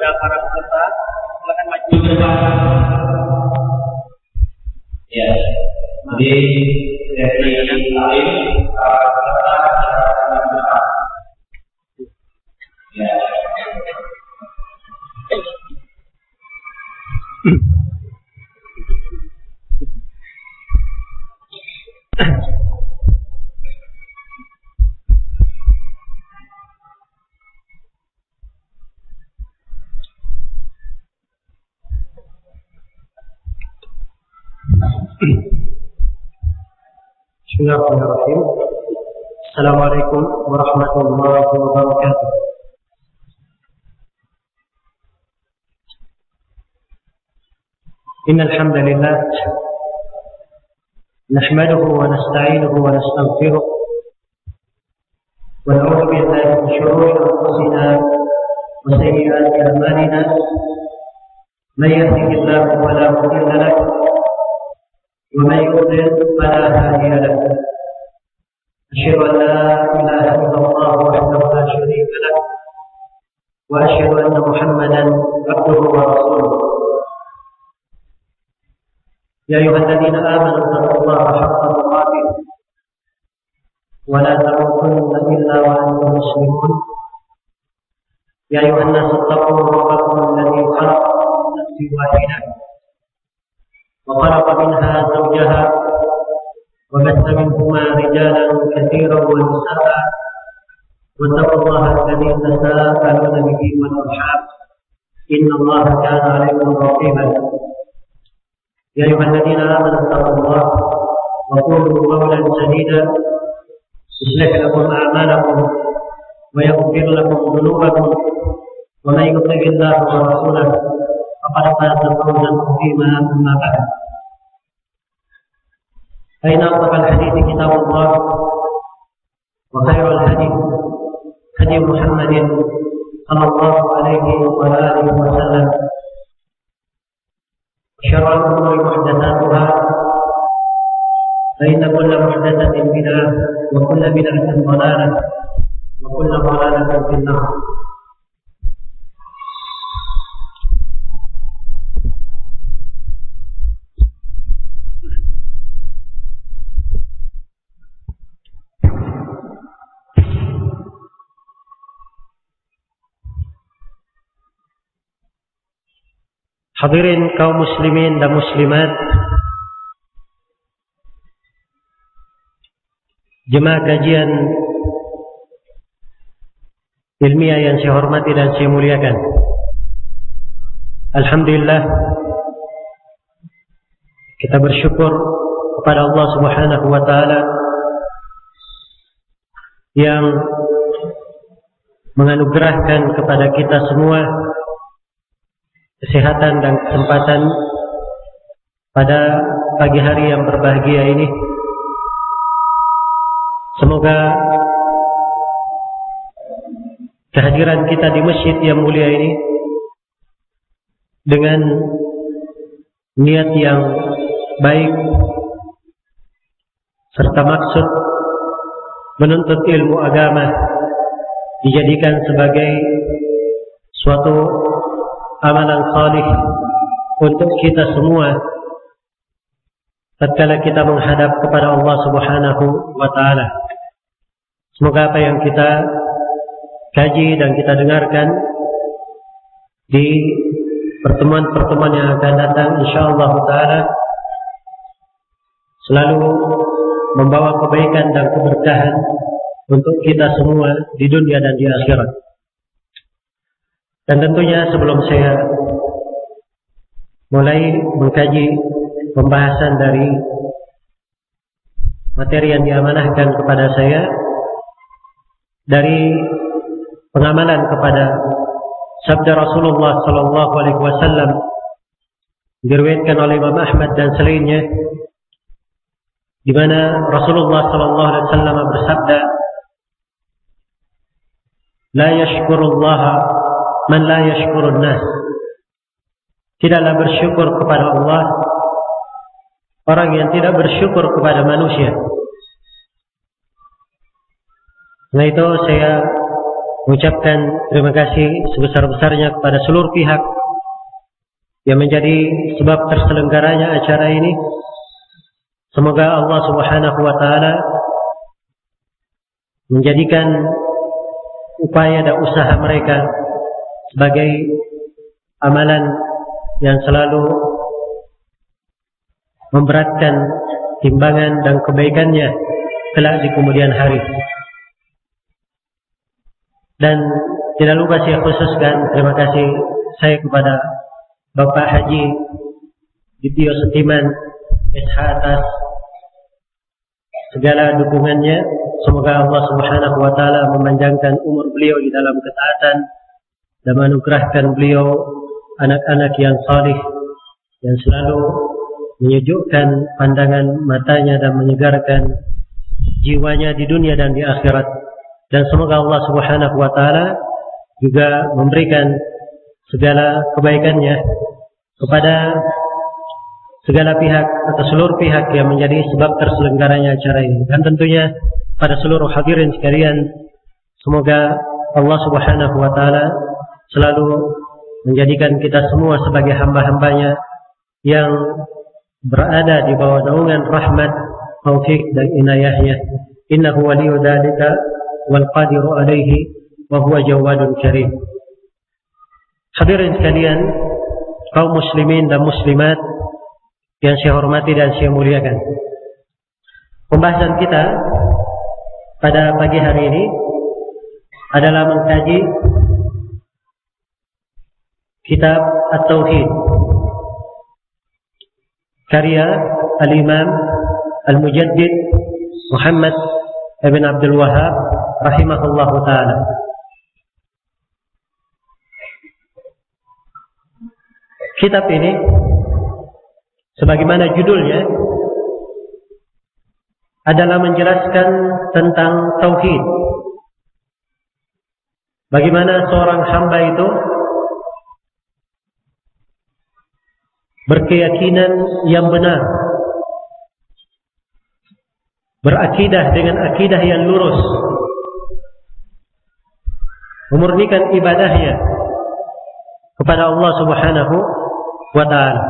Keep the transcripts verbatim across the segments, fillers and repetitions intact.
kepada para peserta, silakan maju ke depan. Ya, jadi dari alim para peserta ya. Bismillahirrahmanirrahim. Assalamualaikum warahmatullahi wabarakatuh. Innal hamdalillah nahmaduhu wa nasta'inuhu wa nastaghfiruh wa na'udzu billahi min shururi anfusina wa sayyi'ati a'malina. Man yahdihillahu fala mudilla lahu ومن يضلل فلا هادي له. أشهد أن لا إله إلا الله وحده لا شريك له وأشهد أن محمدا عبده ورسوله. يا أيها الذين آمنوا اتقوا الله حق تقاته ولا تموتن إلا وأنتم مسلمون. يا أيها الناس اتقوا ربكم الذي خلقكم من نفس واحدة وخلق منها زوجها وبث منهما رجالا كثيرا ونساء واتقوا الله الذي تساءلون به والارحام ان الله كان عليكم رقيبا. يا ايها الذين امنوا اتقوا الله وقولوا قولا سديدا يصلح لكم اعمالكم ويغفر لكم ذنوبكم ومن يطع الله ورسوله فقد فاز فوزا عظيما. اما بعد فإن أصدق الحديث كتاب الله وخير الهدي هدي محمد صلى الله عليه وآله وسلم وشر الأمور محدثاتها فإن كل محدثة بدعة وكل بدعة ضلالة وكل ضلالة في النار. Hadirin kaum muslimin dan muslimat, jemaah kajian ilmiah yang saya hormati dan saya muliakan. Alhamdulillah, kita bersyukur kepada Allah Subhanahu wa taala yang menganugerahkan kepada kita semua kesehatan dan kesempatan pada pagi hari yang berbahagia ini. Semoga kehadiran kita di masjid yang mulia ini dengan niat yang baik serta maksud menuntut ilmu agama dijadikan sebagai suatu amalan salih untuk kita semua tatkala kita menghadap kepada Allah Subhanahu wa taala. Semoga apa yang kita kaji dan kita dengarkan di pertemuan-pertemuan yang akan datang insyaallah taala selalu membawa kebaikan dan keberkahan untuk kita semua di dunia dan di akhirat. Dan tentunya sebelum saya mulai mengkaji pembahasan dari materi yang diamanahkan kepada saya dari pengamalan kepada sabda Rasulullah sallallahu alaihi wasallam diriwayatkan oleh Imam Ahmad dan selainnya, di mana Rasulullah sallallahu alaihi wasallam bersabda, "La yashkurullaha man la yashkurun nas." Tidaklah bersyukur kepada Allah orang yang tidak bersyukur kepada manusia. Nah, itu saya mengucapkan terima kasih sebesar-besarnya kepada seluruh pihak yang menjadi sebab terselenggaranya acara ini. Semoga Allah Subhanahu wa taala menjadikan upaya dan usaha mereka sebagai amalan yang selalu memberatkan timbangan dan kebaikannya kelak di kemudian hari. Dan tidak lupa saya khususkan terima kasih saya kepada Bapak Haji Ditio Setiman S H atas segala dukungannya. Semoga Allah Subhanahu wa taala memanjangkan umur beliau di dalam ketaatan dan menganugerahkan beliau anak-anak yang salih yang selalu menyejukkan pandangan matanya dan menyegarkan jiwanya di dunia dan di akhirat. Dan semoga Allah Subhanahu wa taala juga memberikan segala kebaikannya kepada segala pihak atau seluruh pihak yang menjadi sebab terselenggaranya acara ini. Dan tentunya pada seluruh hadirin sekalian, semoga Allah Subhanahu wa taala selalu menjadikan kita semua sebagai hamba-hambanya yang berada di bawah naungan rahmat, taufik dan inayahnya. Innahu waliyyu dzalika wal qadiru alaihi wa huwa jawadun karim. Hadirin sekalian, kaum muslimin dan muslimat yang saya hormati dan saya muliakan. Pembahasan kita pada pagi hari ini adalah mengkaji kitab At-Tauhid karya Al-Imam Al-Mujaddid Muhammad Ibn Abdul Wahhab rahimahullahu ta'ala. Kitab ini sebagaimana judulnya adalah menjelaskan tentang tauhid. Bagaimana seorang hamba itu berkeyakinan yang benar, berakidah dengan akidah yang lurus, memurnikan ibadahnya kepada Allah Subhanahu wa ta'ala.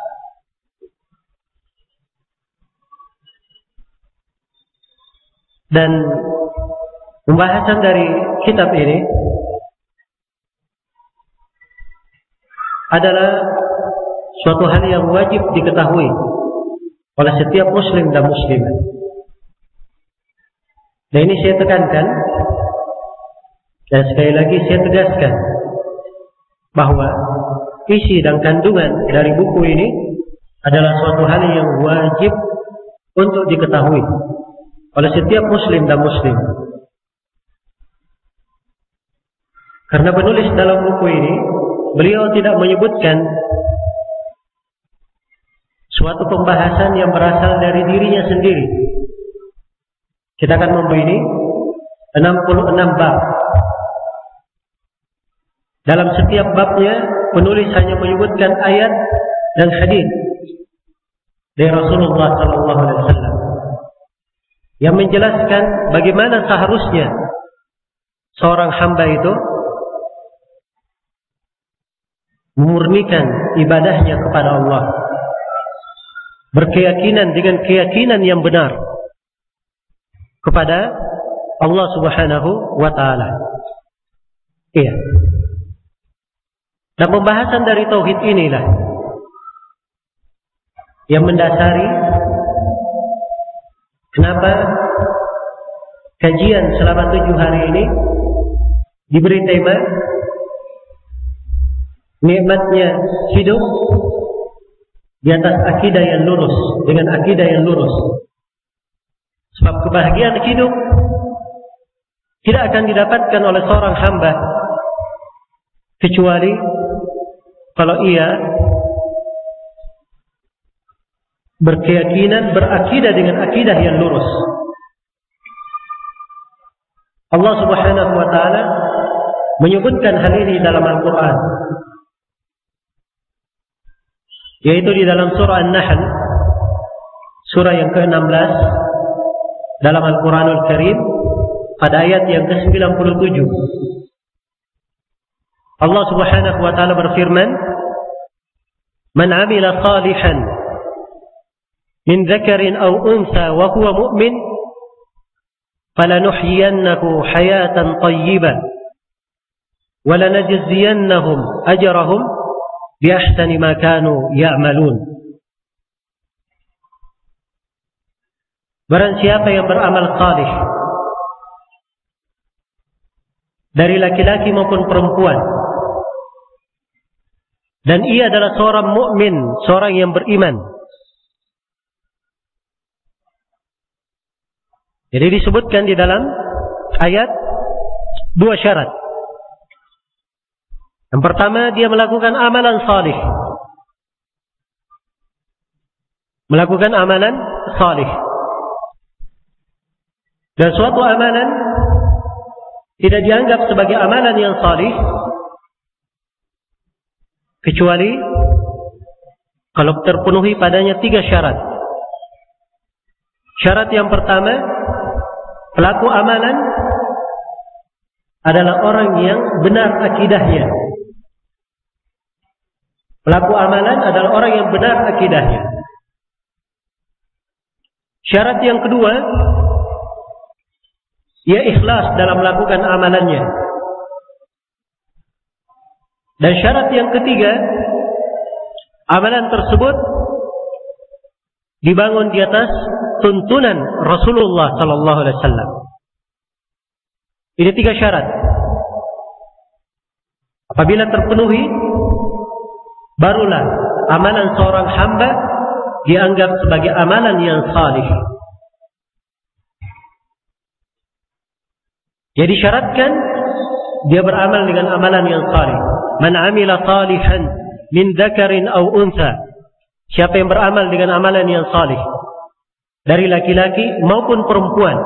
Dan pembahasan dari kitab ini adalah suatu hal yang wajib diketahui oleh setiap muslim dan muslimah. Dan ini saya tekankan dan sekali lagi saya tegaskan bahwa isi dan kandungan dari buku ini adalah suatu hal yang wajib untuk diketahui oleh setiap muslim dan muslim. Karena penulis dalam buku ini, beliau tidak menyebutkan suatu pembahasan yang berasal dari dirinya sendiri. Kita akan memberi enam puluh enam bab. Dalam setiap babnya, penulis hanya menyebutkan ayat dan hadis dari Rasulullah sallallahu alaihi wasallam yang menjelaskan bagaimana seharusnya seorang hamba itu memurnikan ibadahnya kepada Allah, berkeyakinan dengan keyakinan yang benar kepada Allah Subhanahu wa ta'ala. Iya. Dan pembahasan dari tauhid inilah yang mendasari kenapa kajian selama tujuh hari ini diberi tema nikmatnya hidup di atas akidah yang lurus, dengan akidah yang lurus. Sebab kebahagiaan hidup tidak akan didapatkan oleh seorang hamba kecuali kalau ia berkeyakinan, berakidah dengan akidah yang lurus. Allah Subhanahu wa ta'ala menyebutkan hal ini dalam Al-Quran, yaitu di dalam surah An-Nahl, surah yang ke enam belas dalam Al-Quranul Karim, pada ayat yang ke sembilan puluh tujuh. Allah Subhanahu wa taala berfirman, "Man 'amila salihan min dzakarin aw untha wa huwa mu'min, falanuhyiyannahu hayatan thayyibah wa lanajziyannahum ajrahum bi ahsani ma kanu ya'malun." Barang siapa yang beramal salih dari laki-laki maupun perempuan, dan ia adalah seorang mukmin, seorang yang beriman. Jadi disebutkan di dalam ayat dua syarat. Yang pertama, dia melakukan amalan salih. Melakukan amalan salih. Dan suatu amalan tidak dianggap sebagai amalan yang salih kecuali kalau terpenuhi padanya tiga syarat. Syarat yang pertama, pelaku amalan adalah orang yang benar akidahnya. Pelaku amalan adalah orang yang benar akidahnya. Syarat yang kedua, ia ikhlas dalam melakukan amalannya. Dan syarat yang ketiga, amalan tersebut dibangun di atas tuntunan Rasulullah sallallahu alaihi wasallam. Ini tiga syarat. Apabila terpenuhi, barulah amalan seorang hamba dianggap sebagai amalan yang salih. Jadi syaratkan dia beramal dengan amalan yang salih. Man 'amila salihan min dzakarin aw untha. Siapa yang beramal dengan amalan yang salih dari laki-laki maupun perempuan.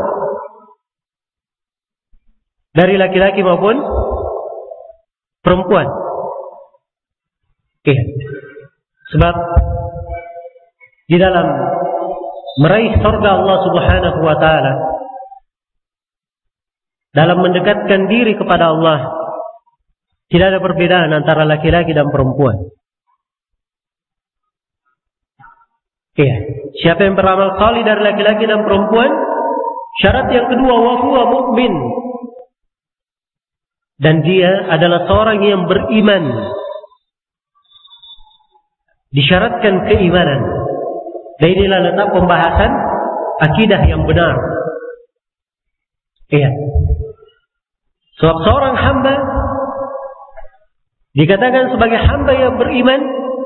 Dari laki-laki maupun perempuan. Oke. Sebab di dalam meraih surga Allah Subhanahu wa taala, dalam mendekatkan diri kepada Allah, tidak ada perbedaan antara laki-laki dan perempuan. Iya. Siapa yang beramal salih dari laki-laki dan perempuan, syarat yang kedua, wa huwa mu'min, dan dia adalah seorang yang beriman. Disyaratkan keimanan. Dan inilah letak pembahasan akidah yang benar. Iya. Sebab seorang hamba dikatakan sebagai hamba yang beriman,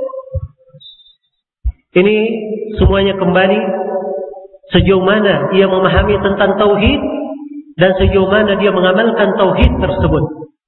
ini semuanya kembali sejauh mana ia memahami tentang tauhid dan sejauh mana dia mengamalkan tauhid tersebut.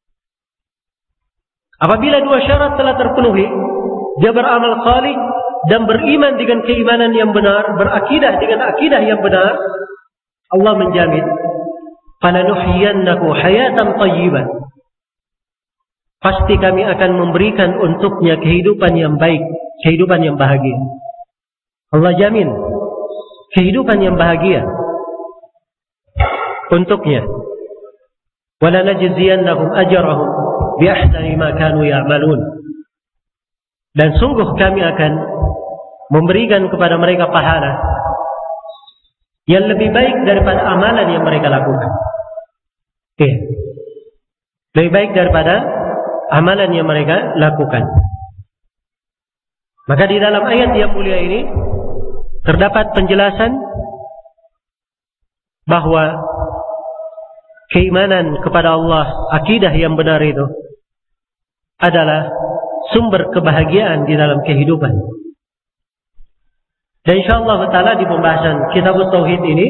Apabila dua syarat telah terpenuhi, dia beramal salih dan beriman dengan keimanan yang benar, berakidah dengan akidah yang benar, Allah menjamin, falanuhyiyannahu hayatan thayyibah. Pasti kami akan memberikan untuknya kehidupan yang baik, kehidupan yang bahagia. Allah jamin kehidupan yang bahagia untuknya. Wala najziyannahum ajrahum bi ahsani ma kanu ya'malun. Dan sungguh kami akan memberikan kepada mereka pahala yang lebih baik daripada amalan yang mereka lakukan. Oke. Lebih baik daripada amalan yang mereka lakukan. Maka di dalam ayat yang mulia ini terdapat penjelasan bahwa keimanan kepada Allah, akidah yang benar itu adalah sumber kebahagiaan di dalam kehidupan. Dan insyaallah taala di pembahasan kitab tauhid ini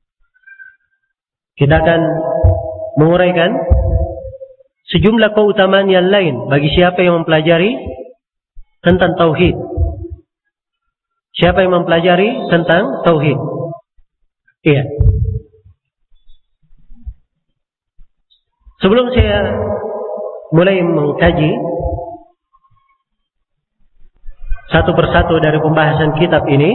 kita akan menguraikan sejumlah keutamaan yang lain bagi siapa yang mempelajari tentang tauhid. Siapa yang mempelajari tentang tauhid? Iya. Sebelum saya mulai mengkaji satu persatu dari pembahasan kitab ini,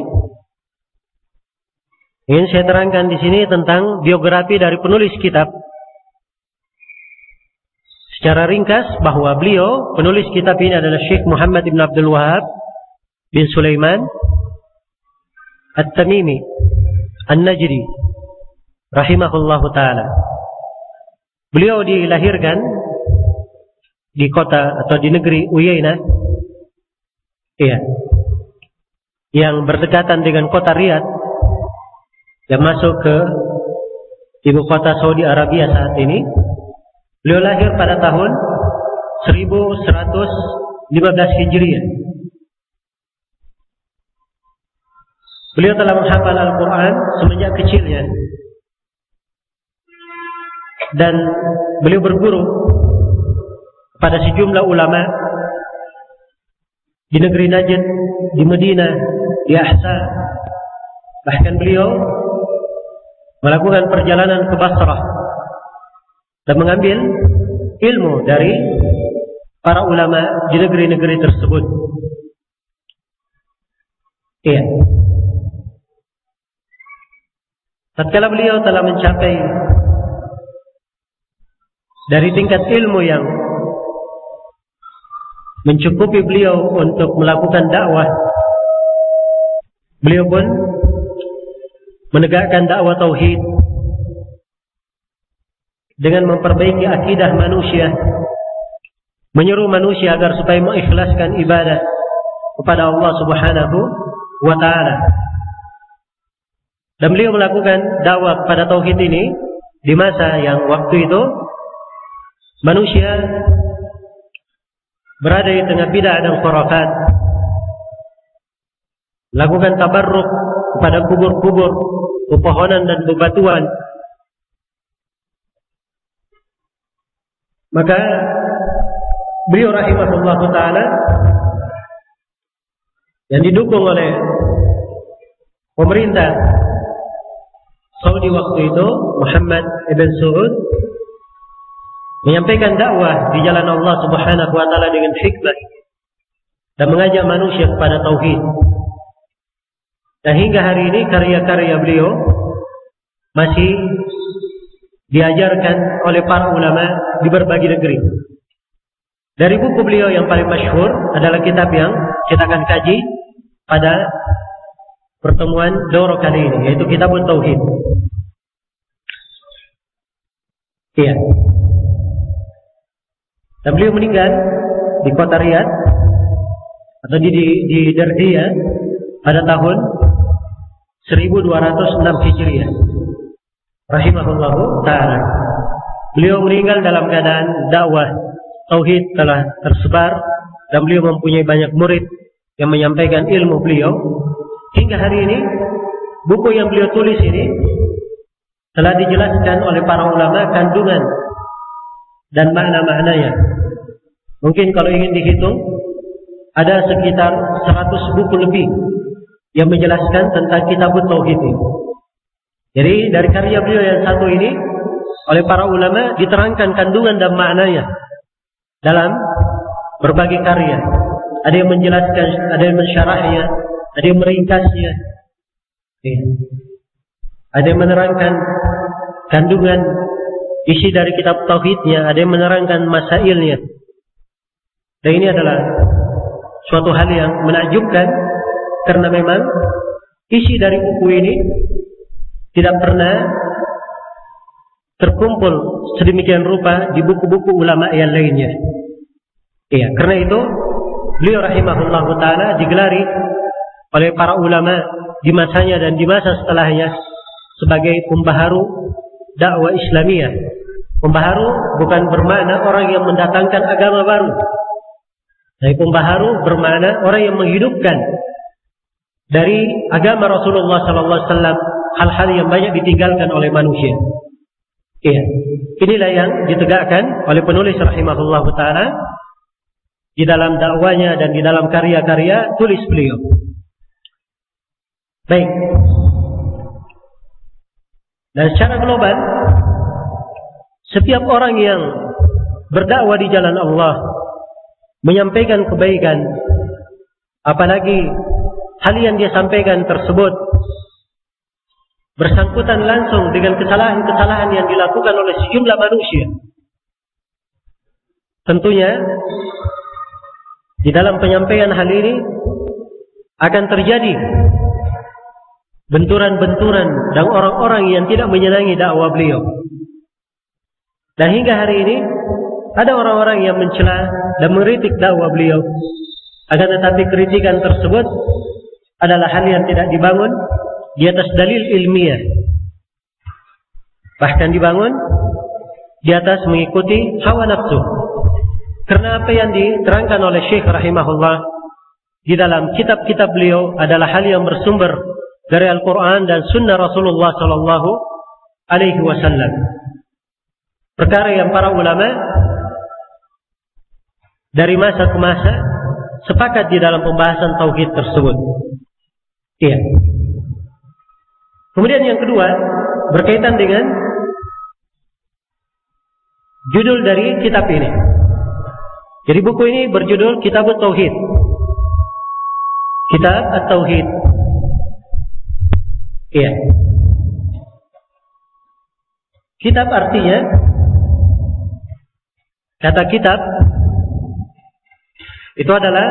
ingin saya terangkan di sini tentang biografi dari penulis kitab secara ringkas bahwa beliau penulis kitab ini adalah Syekh Muhammad bin Abdul Wahab bin Sulaiman At-Tamimi An-Najdi rahimahullahu taala. Beliau dilahirkan di kota atau di negeri Uyainah, iya, yang berdekatan dengan kota Riyadh yang masuk ke ibu kota Saudi Arabia saat ini. Beliau lahir pada tahun seribu seratus lima belas Hijriah. Beliau telah menghafal Al-Quran semenjak kecilnya, dan beliau berguru pada sejumlah ulama di negeri Najd, di Madinah, di Ahsa. Bahkan beliau melakukan perjalanan ke Basrah dan mengambil ilmu dari para ulama di negeri-negeri tersebut. Iya. Tatkala beliau telah mencapai dari tingkat ilmu yang mencukupi beliau untuk melakukan dakwah, beliau pun menegakkan dakwah tauhid dengan memperbaiki akidah manusia, menyeru manusia agar supaya mengikhlaskan ibadah kepada Allah Subhanahu wa taala. Dan beliau melakukan dakwah kepada tauhid ini di masa yang waktu itu manusia berada di tengah bid'ah dan khurafat, lakukan tabarruk kepada kubur-kubur, pepohonan dan bebatuan. Maka beliau rahimahullah taala yang didukung oleh pemerintah Saudi waktu itu, Muhammad ibn Saud, menyampaikan dakwah di jalan Allah Subhanahu wa taala dengan hikmah dan mengajak manusia kepada tauhid. Dan hingga hari ini karya-karya beliau masih diajarkan oleh para ulama di berbagai negeri. Dari buku beliau yang paling masyhur adalah kitab yang kita akan kaji pada pertemuan daurah kali ini, yaitu Kitabut Tauhid. Iya. Dan beliau meninggal di kota Riyadh atau di di, di Dardiya pada tahun seribu dua ratus enam Hijriah. Rahimahullahu taala. Beliau meninggal dalam keadaan dakwah tauhid telah tersebar dan beliau mempunyai banyak murid yang menyampaikan ilmu beliau. Hingga hari ini buku yang beliau tulis ini telah dijelaskan oleh para ulama kandungan dan makna-maknanya. Mungkin kalau ingin dihitung ada sekitar seratus buku lebih yang menjelaskan tentang Kitabut Tauhid ini. Jadi dari karya beliau yang satu ini oleh para ulama diterangkan kandungan dan maknanya dalam berbagai karya. Ada yang menjelaskan, ada yang mensyarahnya, ada yang meringkasnya, ada yang menerangkan kandungan isi dari kitab tauhidnya, ada yang menerangkan masailnya. Dan ini adalah suatu hal yang menakjubkan karena memang isi dari buku ini tidak pernah terkumpul sedemikian rupa di buku-buku ulama yang lainnya. Iya, karena itu beliau rahimahullah taala digelari oleh para ulama di masanya dan di masa setelahnya sebagai pembaharu dakwah Islamiyah. Pembaharu bukan bermakna orang yang mendatangkan agama baru. Tapi pembaharu bermakna orang yang menghidupkan dari agama Rasulullah sallallahu alaihi wasallam hal-hal yang banyak ditinggalkan oleh manusia. Iya. Inilah yang ditegakkan oleh penulis rahimahullah taala di dalam dakwanya dan di dalam karya-karya tulis beliau. Baik. Dan secara global, setiap orang yang berdakwah di jalan Allah, menyampaikan kebaikan, apalagi hal yang dia sampaikan tersebut bersangkutan langsung dengan kesalahan-kesalahan yang dilakukan oleh sejumlah manusia, tentunya di dalam penyampaian hal ini akan terjadi benturan-benturan dan orang-orang yang tidak menyenangi dakwah beliau. Dan hingga hari ini ada orang-orang yang mencela dan mengkritik dakwah beliau. Akan tetapi kritikan tersebut adalah hal yang tidak dibangun di atas dalil ilmiah. Bahkan dibangun di atas mengikuti hawa nafsu. Karena apa yang diterangkan oleh Syekh rahimahullah di dalam kitab-kitab beliau adalah hal yang bersumber dari Al-Quran dan Sunnah Rasulullah Sallallahu Alaihi Wasallam. Perkara yang para ulama dari masa ke masa sepakat di dalam pembahasan tauhid tersebut. Iya. Kemudian yang kedua berkaitan dengan judul dari kitab ini. Jadi buku ini berjudul Kitab Tauhid. Kitab At-Tauhid. Iya. Kitab artinya, kata kitab itu adalah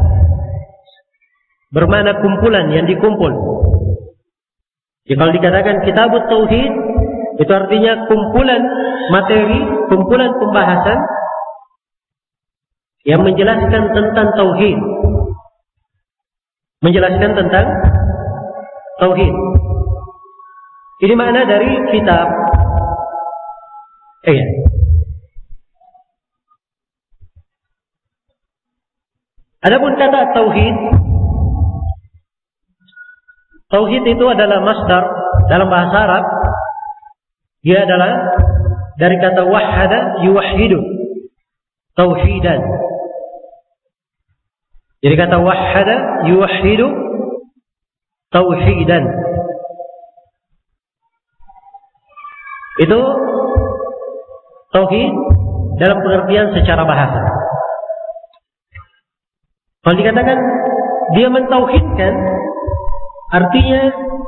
bermakna kumpulan yang dikumpul. Jadi kalau dikatakan Kitab Tauhid, itu artinya kumpulan materi, kumpulan pembahasan yang menjelaskan tentang tauhid. Menjelaskan tentang tauhid. Ini makna dari kitab. Iya. Adapun kata tauhid, tauhid itu adalah masdar dalam bahasa Arab. Dia adalah dari kata wahhada yuwahhidu, tauhidan. Jadi kata wahhada yuwahhidu tauhidan. Itu tauhid dalam pengertian secara bahasa. Kalau dikatakan dia mentauhidkan, artinya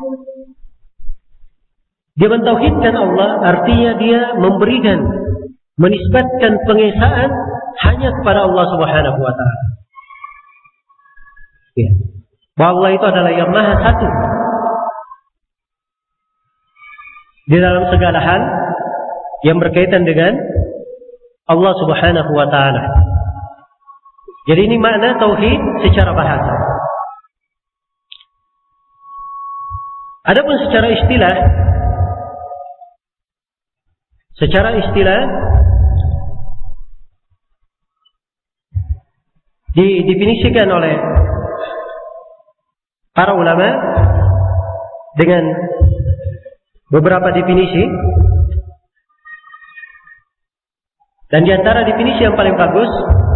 dia mentauhidkan Allah, artinya dia memberikan, menisbatkan pengesaan hanya kepada Allah Subhanahu wa taala. Ya. Bahwa Allah itu adalah yang maha satu di dalam segala hal yang berkaitan dengan Allah Subhanahu wa taala. Jadi ini makna tauhid secara bahasa. Adapun secara istilah, secara istilah didefinisikan oleh para ulama dengan beberapa definisi, dan di antara definisi yang paling bagus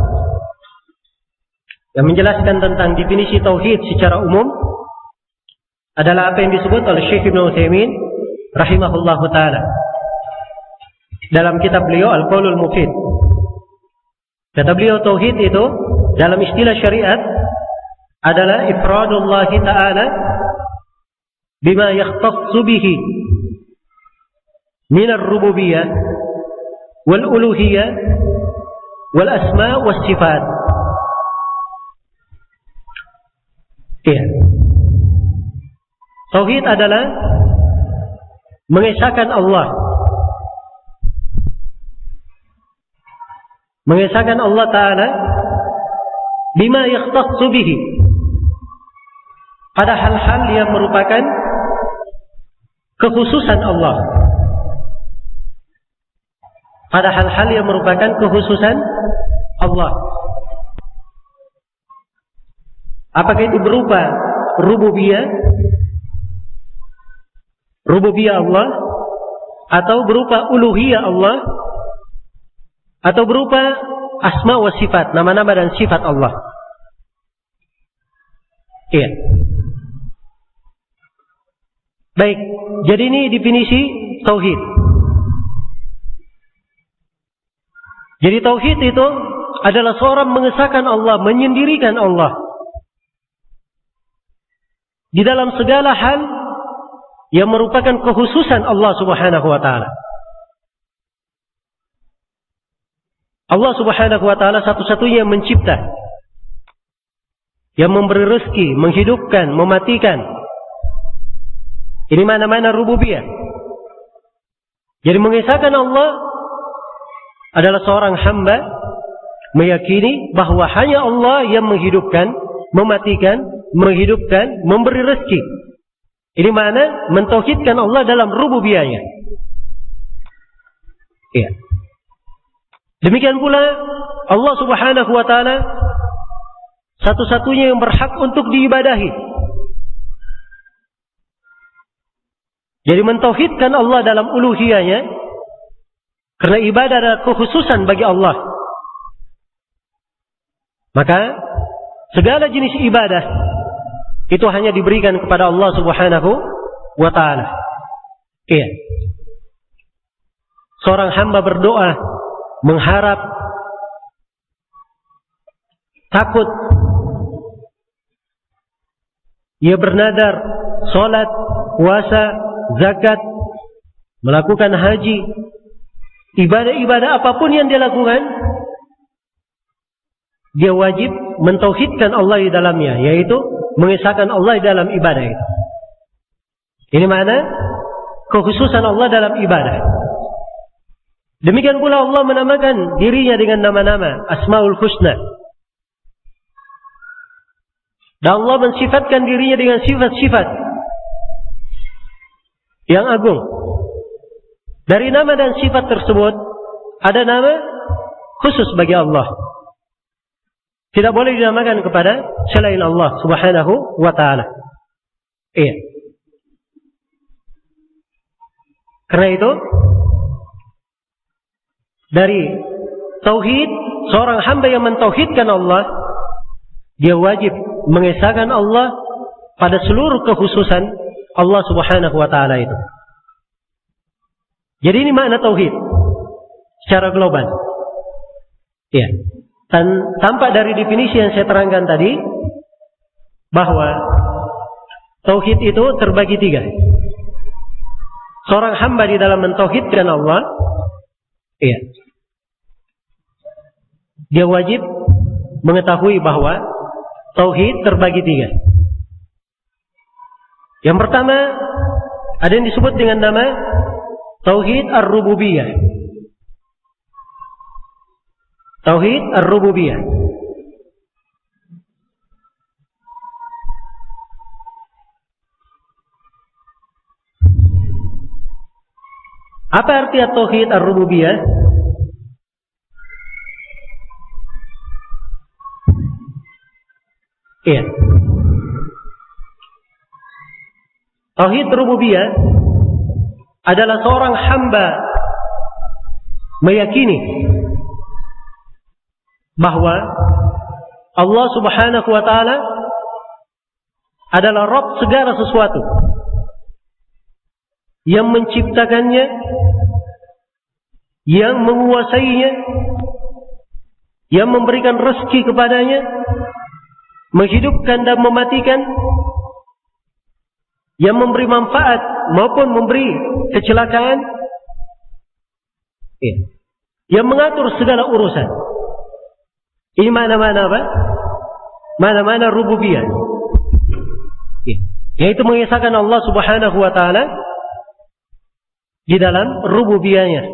yang menjelaskan tentang definisi tauhid secara umum adalah apa yang disebut oleh Syekh Ibnu Utsaimin rahimahullahu taala dalam kitab beliau Al-Qaulul Mufid. Kata beliau, tauhid itu dalam istilah syariat adalah ifradullah ta'ala bima yakhtassu bihi min ar-rububiyyah wal uluhiyyah wal asma' was sifat. Iya. Tauhid adalah mengesahkan Allah, mengesahkan Allah Ta'ala bima yakhtassu bihi, pada hal-hal yang merupakan kekhususan Allah, pada hal-hal yang merupakan kekhususan Allah. Apakah itu berupa rububiyah, rububiyah Allah, atau berupa uluhiyah Allah, atau berupa asma wa sifat, nama-nama dan sifat Allah. Iya. Baik, jadi ini definisi tauhid. Jadi tauhid itu adalah seorang mengesahkan Allah, menyendirikan Allah di dalam segala hal yang merupakan kekhususan Allah Subhanahu wa taala. Allah Subhanahu wa taala satu-satunya yang mencipta, yang memberi rezeki, menghidupkan, mematikan. Ini mana-mana rububiyah. Jadi mengesahkan Allah adalah seorang hamba meyakini bahwa hanya Allah yang menghidupkan, mematikan, menghidupkan, memberi rezeki. Ini mana mentauhidkan Allah dalam rububiyahnya. Iya. Demikian pula Allah Subhanahu wa taala satu-satunya yang berhak untuk diibadahi. Jadi mentauhidkan Allah dalam uluhiyahnya, karena ibadah adalah kekhususan bagi Allah. Maka segala jenis ibadah itu hanya diberikan kepada Allah Subhanahu wa taala. Iya. Seorang hamba berdoa, mengharap, takut, ia bernadar, salat, puasa, zakat, melakukan haji, ibadah-ibadah apapun yang dia lakukan, dia wajib mentauhidkan Allah di dalamnya, yaitu mengesahkan Allah di dalam ibadah itu. Ini mana kekhususan Allah dalam ibadah. Demikian pula Allah menamakan dirinya dengan nama-nama Asmaul Husna. Dan Allah mensifatkan dirinya dengan sifat-sifat yang agung. Dari nama dan sifat tersebut ada nama khusus bagi Allah. Tidak boleh dinamakan kepada selain Allah Subhanahu wa taala. Iya. Karena itu dari tauhid, seorang hamba yang mentauhidkan Allah, dia wajib mengesahkan Allah pada seluruh kekhususan Allah Subhanahu wa taala itu. Jadi ini makna tauhid secara global. Ya. Dan tampak dari definisi yang saya terangkan tadi bahwa tauhid itu terbagi tiga. Seorang hamba di dalam mentauhidkan Allah, iya, dia wajib mengetahui bahwa tauhid terbagi tiga. Yang pertama ada yang disebut dengan nama tauhid ar-rububiyah. Tauhid ar-rububiyah. Apa arti tauhid ar-rububiyah? Iya. Tauhid rububiyah adalah seorang hamba meyakini bahwa Allah Subhanahu wa taala adalah Rabb segala sesuatu, yang menciptakannya, yang menguasainya, yang memberikan rezeki kepadanya, menghidupkan dan mematikan, yang memberi manfaat maupun memberi kecelakaan, yang mengatur segala urusan. Ini mana-mana apa? Mana-mana rububiyah. Yaitu mengesahkan Allah Subhanahu wa taala di dalam rububiyahnya,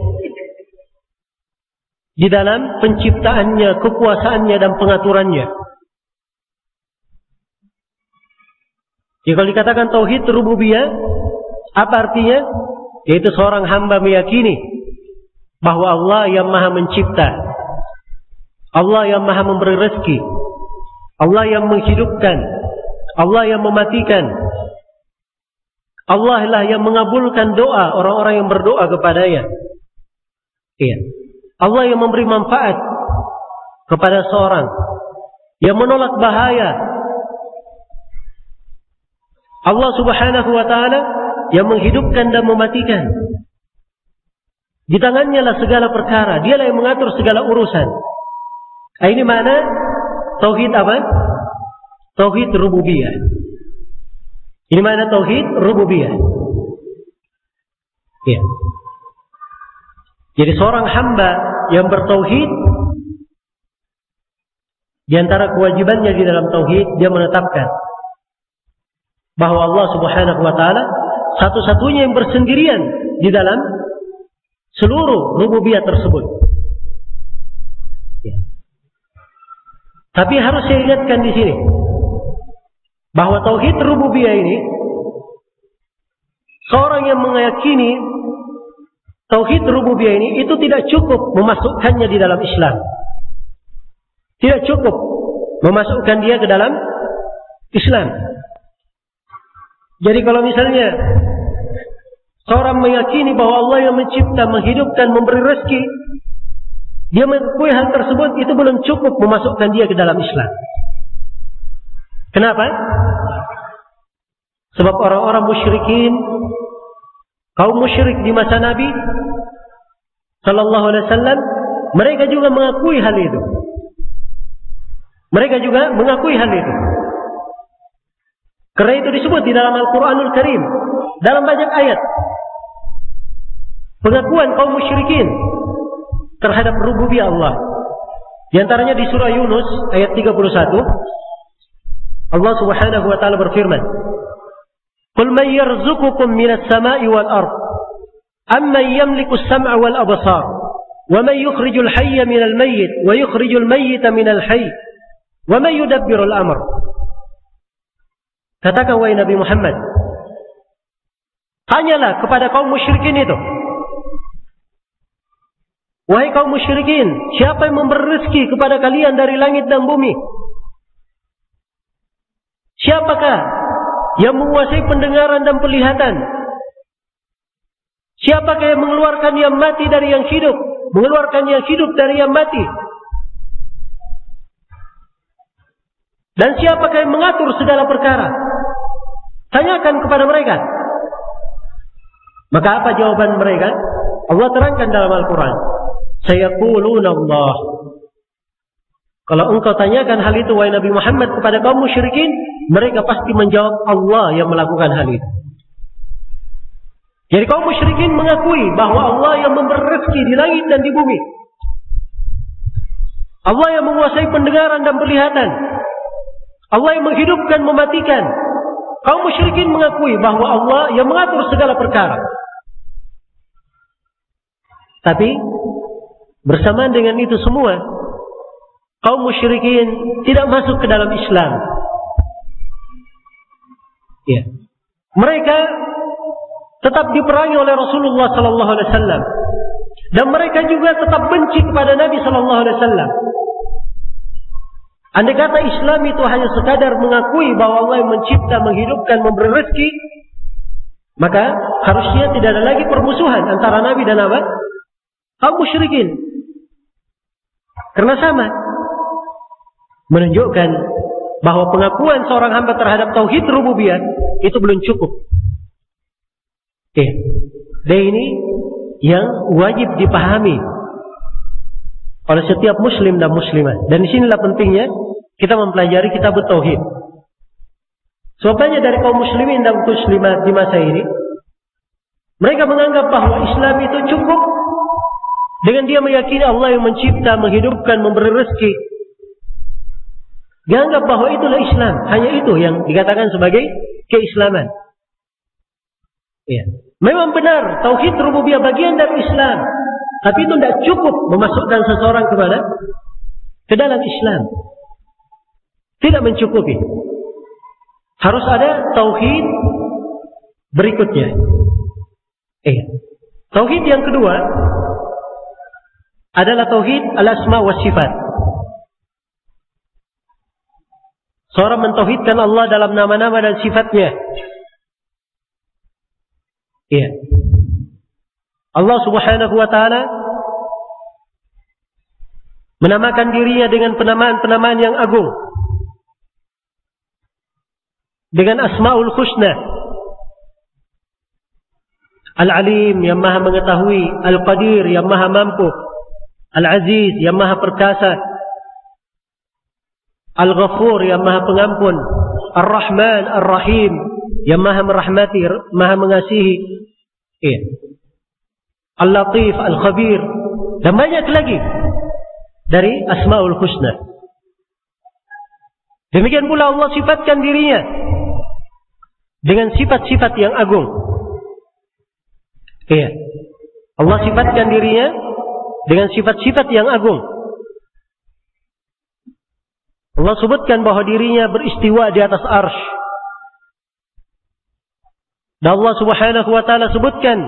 di dalam penciptaannya, kekuasaannya dan pengaturannya. Jadi kalau dikatakan tauhid rububiyah, apa artinya? Yaitu seorang hamba meyakini bahwa Allah yang Maha Mencipta, Allah yang Maha memberi rezeki, Allah yang menghidupkan, Allah yang mematikan, Allah lah yang mengabulkan doa orang-orang yang berdoa kepadanya. Iya. Allah yang memberi manfaat kepada seorang, yang menolak bahaya. Allah Subhanahu wa taala yang menghidupkan dan mematikan. Di tangannya lah segala perkara, dialah yang mengatur segala urusan. Nah, ini mana tauhid apa? Tauhid rububiyah. Ini mana tauhid rububiyah. Ya. Jadi seorang hamba yang bertauhid Di antara kewajibannya di dalam tauhid, dia menetapkan bahwa Allah Subhanahu wa taala satu-satunya yang bersendirian di dalam seluruh rububiyah tersebut. Ya. Tapi harus saya ingatkan di sini bahwa tauhid rububiyah ini, seorang yang meyakini tauhid rububiyah ini itu tidak cukup memasukkannya di dalam Islam. Tidak cukup memasukkan dia ke dalam Islam. Jadi kalau misalnya seorang meyakini bahwa Allah yang mencipta, menghidupkan, memberi rezeki, dia mengakui hal tersebut, itu belum cukup memasukkan dia ke dalam Islam. Kenapa? Sebab orang-orang musyrikin, kaum musyrik di masa Nabi sallallahu alaihi wasallam, mereka juga mengakui hal itu. Mereka juga mengakui hal itu. Karena itu disebut di dalam Al-Quranul Karim, dalam banyak ayat, pengakuan kaum musyrikin terhadap rububiyah Allah. Di antaranya di surah Yunus ayat tiga puluh satu, Allah Subhanahu wa taala berfirman, "Qul man yarzuqukum minas sama'i wal ard, amman yamliku as-sam'a wal absar, wa man yukhrijul hayya minal mayyit wa yukhrijul mayyita minal hayy, wa man yudabbirul amr." Katakan wahai Nabi Muhammad, tanyalah kepada kaum musyrikin itu, wahai kaum musyrikin, siapa yang memberi rezeki kepada kalian dari langit dan bumi? Siapakah yang menguasai pendengaran dan penglihatan? Siapakah yang mengeluarkan yang mati dari yang hidup, mengeluarkan yang hidup dari yang mati? Dan siapakah yang mengatur segala perkara? Tanyakan kepada mereka. Maka apa jawaban mereka? Allah terangkan dalam Al-Quran, sayaquluna Allah. Kalau engkau tanyakan hal itu wahai Nabi Muhammad kepada kaum musyrikin, mereka pasti menjawab Allah yang melakukan hal itu. Jadi kaum musyrikin mengakui bahwa Allah yang memberi rezeki di langit dan di bumi, Allah yang menguasai pendengaran dan penglihatan, Allah yang menghidupkan, mematikan. Kaum musyrikin mengakui bahwa Allah yang mengatur segala perkara. Tapi bersamaan dengan itu semua, kaum musyrikin tidak masuk ke dalam Islam. Ya. Mereka tetap diperangi oleh Rasulullah sallallahu alaihi wasallam, dan mereka juga tetap benci kepada Nabi sallallahu alaihi wasallam. Andai kata Islam itu hanya sekadar mengakui bahwa Allah yang mencipta, menghidupkan, memberi rezeki, maka harusnya tidak ada lagi permusuhan antara Nabi dan apa? Kaum musyrikin. Karena sama, menunjukkan bahwa pengakuan seorang hamba terhadap tauhid rububiyah itu belum cukup. Oke, dan ini yang wajib dipahami oleh setiap muslim dan muslimah. Dan disinilah pentingnya kita mempelajari kitab tauhid. Sebabnya dari kaum muslimin dan muslimat di masa ini, mereka menganggap bahwa Islam itu cukup dengan dia meyakini Allah yang mencipta, menghidupkan, memberi rezeki. Dianggap bahwa itulah Islam, hanya itu yang dikatakan sebagai keislaman. Ya. Memang benar, tauhid rububiyah bagian dari Islam, tapi itu tidak cukup memasukkan seseorang ke mana? Ke dalam Islam. Tidak mencukupi. Harus ada tauhid berikutnya. Eh, tauhid yang kedua adalah tauhid al-asma wa sifat. Seorang mentauhidkan Allah dalam nama-nama dan sifatnya. Iya. Allah Subhanahu wa taala menamakan dirinya dengan penamaan-penamaan yang agung, dengan Asmaul Husna. Al-Alim yang maha mengetahui, Al-Qadir yang maha mampu, Al-Aziz yang maha perkasa, Al-Ghafur yang maha pengampun, Ar-Rahman Ar-Rahim yang maha merahmati, maha mengasihi. Iya. Al-Latif, Al-Khabir, dan banyak lagi dari Asmaul Husna. Demikian pula Allah sifatkan dirinya dengan sifat-sifat yang agung. Iya. Allah sifatkan dirinya dengan sifat-sifat yang agung. Allah sebutkan bahwa dirinya beristiwa di atas arsy. Dan Allah Subhanahu wa taala sebutkan,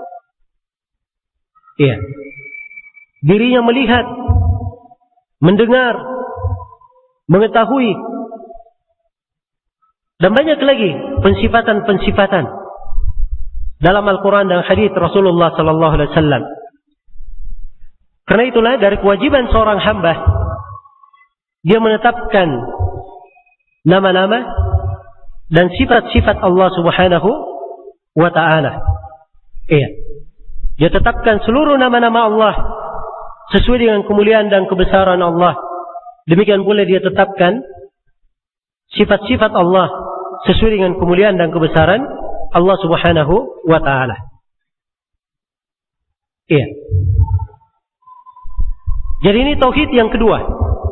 iya, dirinya melihat, mendengar, mengetahui, dan banyak lagi pensifatan-pensifatan dalam Al-Quran dan hadits Rasulullah Sallallahu Alaihi Wasallam. Karena itulah dari kewajiban seorang hamba dia menetapkan nama-nama dan sifat-sifat Allah Subhanahu wa ta'ala. Iya. Dia tetapkan seluruh nama-nama Allah sesuai dengan kemuliaan dan kebesaran Allah. Demikian pula dia tetapkan sifat-sifat Allah sesuai dengan kemuliaan dan kebesaran Allah Subhanahu wa ta'ala. Iya. Jadi ini tauhid yang kedua.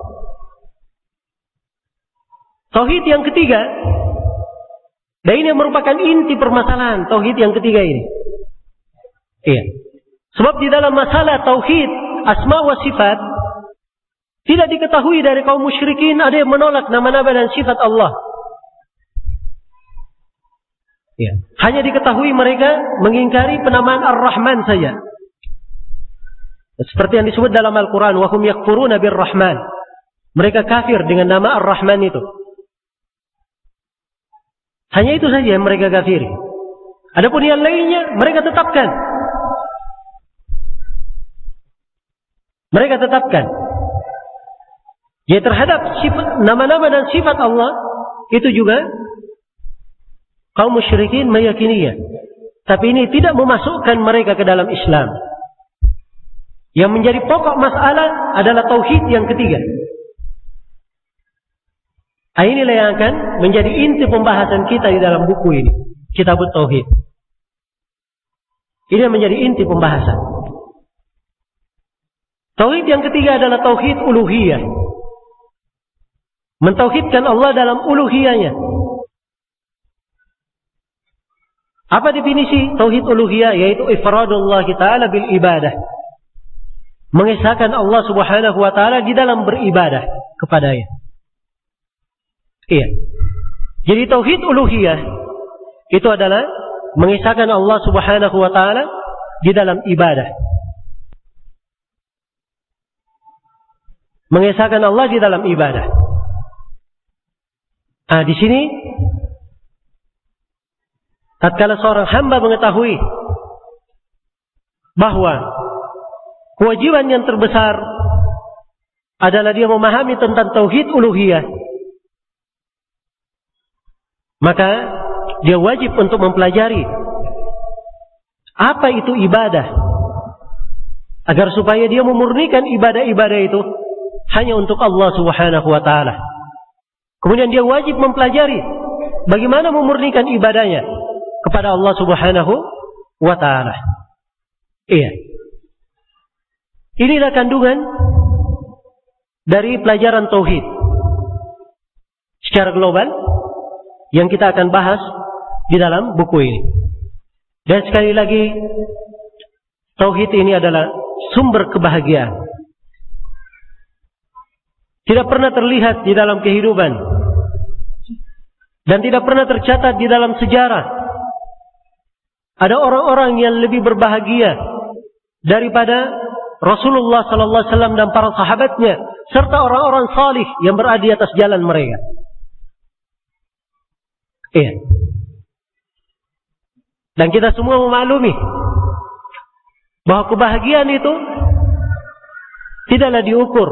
Tauhid yang ketiga, dan ini merupakan inti permasalahan tauhid yang ketiga ini. Iya. Sebab di dalam masalah tauhid asma wa sifat tidak diketahui dari kaum musyrikin ada yang menolak nama-nama dan sifat Allah. Iya. Hanya diketahui mereka mengingkari penamaan Ar-Rahman saja. Seperti yang disebut dalam Al-Quran, wa hum yakfuruna bir-Rahman. Mereka kafir dengan nama Ar-Rahman itu. Hanya itu saja yang mereka kafiri. Adapun yang lainnya mereka tetapkan. Mereka tetapkan. Jadi terhadap sifat, nama-nama dan sifat Allah itu juga kaum musyrikin meyakininya. Tapi ini tidak memasukkan mereka ke dalam Islam. Yang menjadi pokok masalah adalah tauhid yang ketiga. Inilah yang akan menjadi inti pembahasan kita di dalam buku ini, Kitab Tauhid. Ini yang menjadi inti pembahasan. Tauhid yang ketiga adalah tauhid uluhiyah. Mentauhidkan Allah dalam uluhiyahnya. Apa definisi tauhid uluhiyah? Yaitu ifradullah ta'ala bil ibadah. Mengesahkan Allah Subhanahu wa ta'ala di dalam beribadah kepadanya. Iya. Jadi tauhid uluhiyah itu adalah mengesahkan Allah Subhanahu wa ta'ala di dalam ibadah. Mengesahkan Allah di dalam ibadah. Ah, di sini tatkala seorang hamba mengetahui bahwa kewajiban yang terbesar adalah dia memahami tentang tauhid uluhiyah, maka dia wajib untuk mempelajari apa itu ibadah, agar supaya dia memurnikan ibadah-ibadah itu hanya untuk Allah Subhanahu wa ta'ala. Kemudian dia wajib mempelajari bagaimana memurnikan ibadahnya kepada Allah Subhanahu wa ta'ala. Iya. Inilah kandungan dari pelajaran tauhid secara global yang kita akan bahas di dalam buku ini. Dan sekali lagi, tauhid ini adalah sumber kebahagiaan. Tidak pernah terlihat di dalam kehidupan dan tidak pernah tercatat di dalam sejarah ada orang-orang yang lebih berbahagia daripada Rasulullah sallallahu alaihi wasallam dan para sahabatnya serta orang-orang salih yang berada di atas jalan mereka. Iya. Dan kita semua memaklumi bahwa kebahagiaan itu tidaklah diukur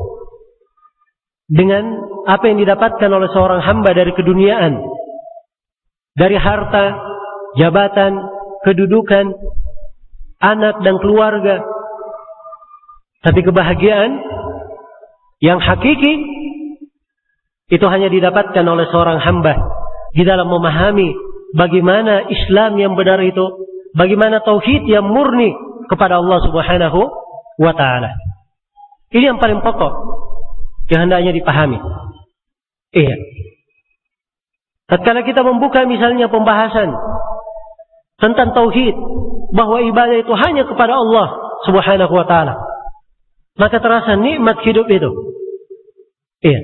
dengan apa yang didapatkan oleh seorang hamba dari keduniaan, dari harta, jabatan, kedudukan, anak dan keluarga. Tapi kebahagiaan yang hakiki itu hanya didapatkan oleh seorang hamba di dalam memahami bagaimana Islam yang benar itu, bagaimana tauhid yang murni kepada Allah Subhanahu wa ta'ala. Ini yang paling pokok yang hendaknya dipahami. Iya. Tatkala kita membuka misalnya pembahasan tentang tauhid, bahwa ibadah itu hanya kepada Allah Subhanahu wa taala, maka terasa nikmat hidup itu. Iya.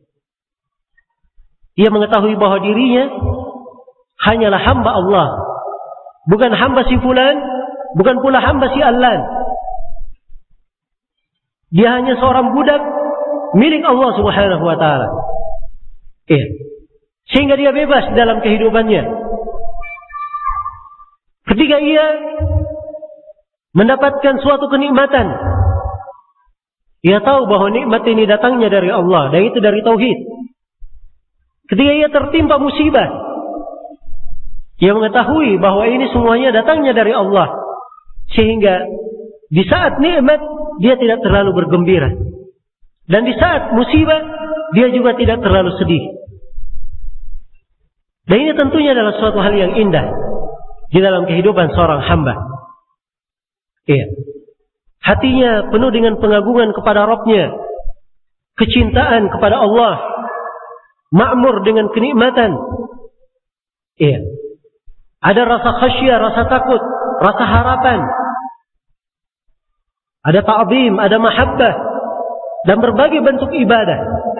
Ia mengetahui bahwa dirinya hanyalah hamba Allah, bukan hamba si fulan, bukan pula hamba si allan. Dia hanya seorang budak milik Allah Subhanahu wa taala. Iya. Sehingga dia bebas dalam kehidupannya. Ketika ia mendapatkan suatu kenikmatan, ia tahu bahwa nikmat ini datangnya dari Allah, dan itu dari tauhid. Ketika ia tertimpa musibah, ia mengetahui bahwa ini semuanya datangnya dari Allah, sehingga di saat nikmat dia tidak terlalu bergembira, dan di saat musibah dia juga tidak terlalu sedih. Dan ini tentunya adalah suatu hal yang indah di dalam kehidupan seorang hamba. Iya. Hatinya penuh dengan pengagungan kepada Rabb-Nya, kecintaan kepada Allah, makmur dengan kenikmatan. Iya. Ada rasa khasyah, rasa takut, rasa harapan. Ada ta'zim, ada mahabbah, dan berbagai bentuk ibadah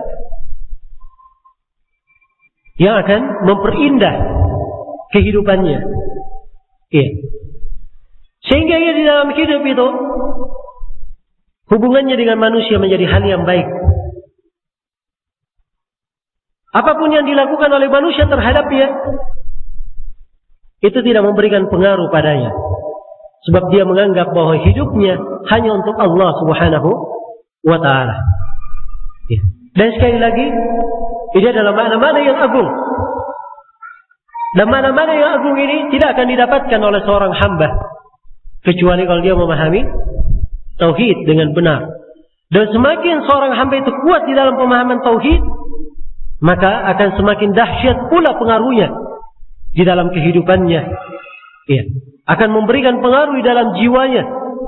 yang akan memperindah kehidupannya. Iya. Sehingga ia di dalam hidup itu hubungannya dengan manusia menjadi hal yang baik. Apapun yang dilakukan oleh manusia terhadapnya, itu tidak memberikan pengaruh padanya, sebab dia menganggap bahwa hidupnya hanya untuk Allah Subhanahu wa taala. Ya. Dan sekali lagi, ini adalah makna-makna yang agung. Dan makna-makna yang agung ini tidak akan didapatkan oleh seorang hamba kecuali kalau dia memahami tauhid dengan benar. Dan semakin seorang hamba itu kuat di dalam pemahaman tauhid, maka akan semakin dahsyat pula pengaruhnya di dalam kehidupannya. Ya. Akan memberikan pengaruh di dalam jiwanya,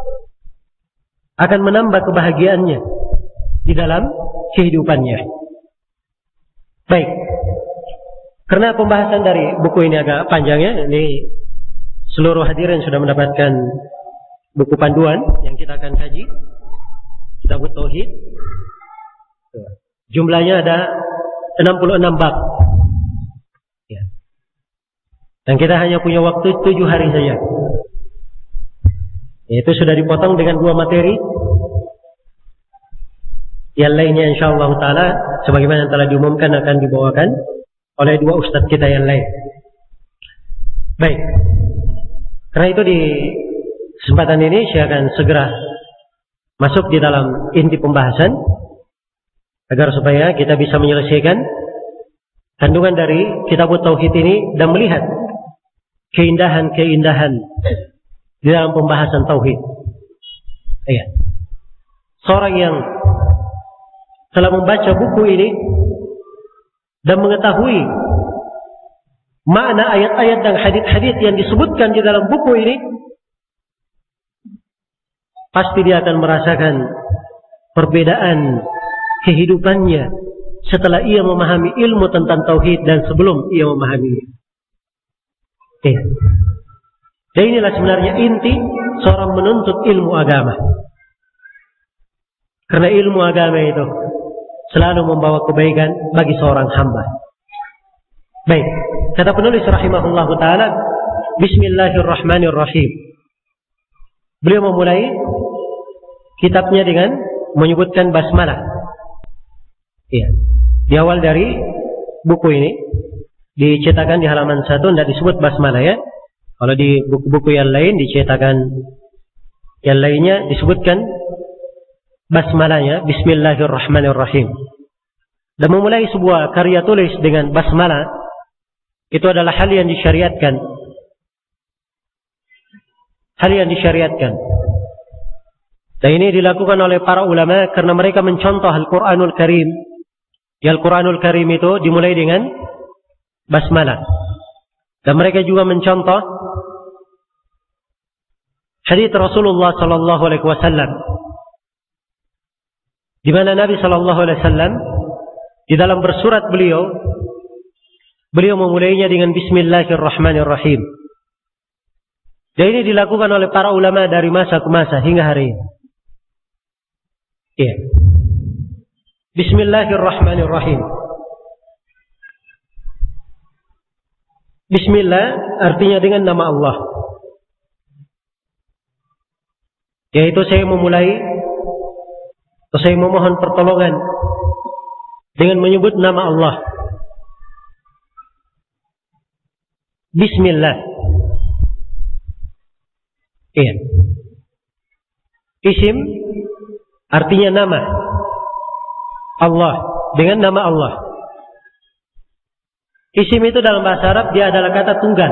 akan menambah kebahagiaannya di dalam kehidupannya. Baik, karena pembahasan dari buku ini agak panjang ya, ini seluruh hadirin sudah mendapatkan buku panduan yang kita akan kaji, Kitab Tauhid. Jumlahnya ada enam puluh enam bab. Ya. Dan kita hanya punya waktu tujuh hari saja. Itu sudah dipotong dengan dua materi. Yang lainnya insyaallah taala sebagaimana yang telah diumumkan akan dibawakan oleh dua ustadz kita yang lain. Baik. Karena itu di kesempatan ini saya akan segera masuk di dalam inti pembahasan agar supaya kita bisa menyelesaikan kandungan dari Kitab Tauhid ini dan melihat keindahan-keindahan di dalam pembahasan tauhid. Iya. Seorang yang telah membaca buku ini dan mengetahui makna ayat-ayat dan hadits-hadits yang disebutkan di dalam buku ini, pasti dia akan merasakan perbedaan kehidupannya setelah ia memahami ilmu tentang tauhid dan sebelum ia memahaminya. Ya. Dan inilah sebenarnya inti seorang menuntut ilmu agama. Karena ilmu agama itu selalu membawa kebaikan bagi seorang hamba. Baik, kata penulis rahimahullahu taala, Bismillahirrahmanirrahim. Beliau memulai kitabnya dengan menyebutkan basmalah. Iya. Di awal dari buku ini dicetakan di halaman satu tidak disebut basmalah ya. Kalau di buku-buku yang lain dicetakan yang lainnya disebutkan basmalahnya, Bismillahirrahmanirrahim. Dan memulai sebuah karya tulis dengan basmalah itu adalah hal yang disyariatkan. Hal yang disyariatkan. Dan ini dilakukan oleh para ulama karena mereka mencontoh Al-Quranul Karim. Ya, Al-Quranul Karim itu dimulai dengan basmalah. Dan mereka juga mencontoh hadits Rasulullah sallallahu alaihi wasallam, di mana Nabi sallallahu alaihi wasallam di dalam bersurat beliau, beliau memulainya dengan Bismillahirrahmanirrahim. Dan ini dilakukan oleh para ulama dari masa ke masa hingga hari ini. Ya. Bismillahirrahmanirrahim. Bismillah artinya dengan nama Allah. Yaitu saya memulai atau saya memohon pertolongan dengan menyebut nama Allah. Bismillah. Iya. Isim artinya nama Allah, dengan nama Allah. Isim itu dalam bahasa Arab dia adalah kata tunggal.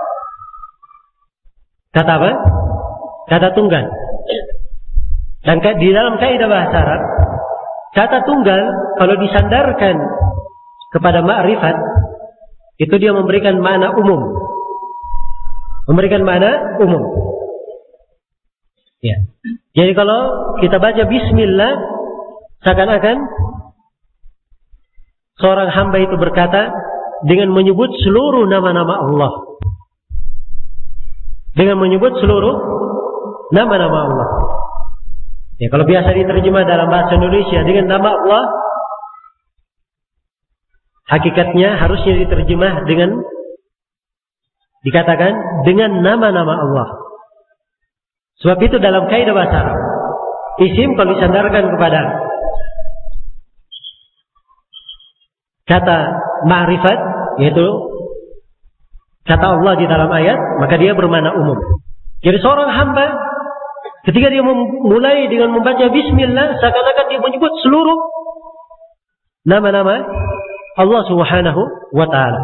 Kata apa? Kata tunggal. Dan di dalam kaidah bahasa Arab, kata tunggal kalau disandarkan kepada ma'rifat, itu dia memberikan makna umum. Memberikan makna umum. Ya. Jadi kalau kita baca Bismillah, seakan-akan seorang hamba itu berkata dengan menyebut seluruh nama-nama Allah. Dengan menyebut seluruh nama-nama Allah. Ya, kalau biasa diterjemah dalam bahasa Indonesia dengan nama Allah, hakikatnya harusnya diterjemah dengan dikatakan dengan nama-nama Allah. Sebab itu dalam kaidah bahasa Arab, isim kalau disandarkan kepada kata ma'rifat, yaitu kata Allah di dalam ayat, maka dia bermakna umum. Jadi seorang hamba ketika dia memulai dengan membaca Bismillah, seakan-akan dia menyebut seluruh nama-nama Allah Subhanahu wa Ta'ala.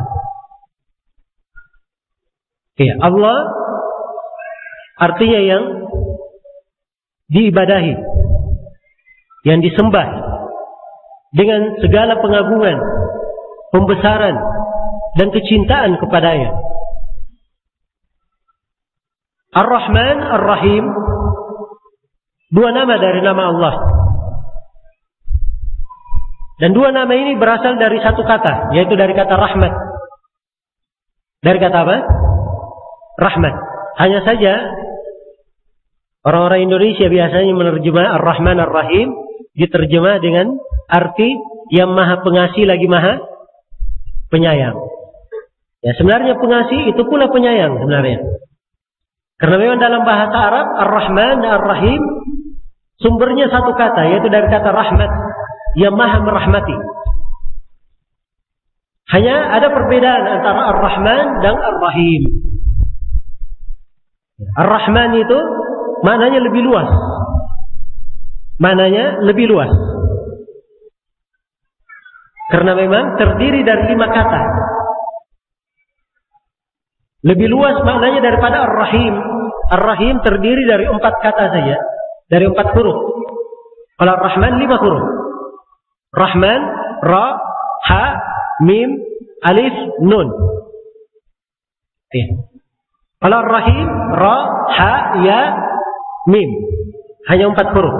Ya, Allah artinya yang diibadahi, yang disembah dengan segala pengagungan, pembesaran dan kecintaan kepadanya. Ar-Rahman, Ar-Rahim, dua nama dari nama Allah. Dan dua nama ini berasal dari satu kata, yaitu dari kata rahmat. Dari kata apa? Rahmat. Hanya saja orang-orang Indonesia biasanya menerjemah Ar-Rahman Ar-Rahim diterjemah dengan arti yang maha pengasih lagi maha penyayang. Ya, sebenarnya pengasih itu pula penyayang sebenarnya. Karena memang dalam bahasa Arab Ar-Rahman dan Ar-Rahim sumbernya satu kata, yaitu dari kata rahmat, yang maha merahmati. Hanya ada perbedaan antara Ar-Rahman dan Ar-Rahim. Ar-Rahman itu maknanya lebih luas. Maknanya lebih luas. Karena memang terdiri dari lima kata. Lebih luas maknanya daripada Ar-Rahim. Ar-Rahim terdiri dari empat kata saja. Dari empat huruf. Kalau Ar-Rahman lima huruf. Rahman, Ra, Ha, Mim, Alif, Nun. Okay. Kalau Ar-Rahim, Ra, Ha, Ya, Mim. Hanya empat huruf.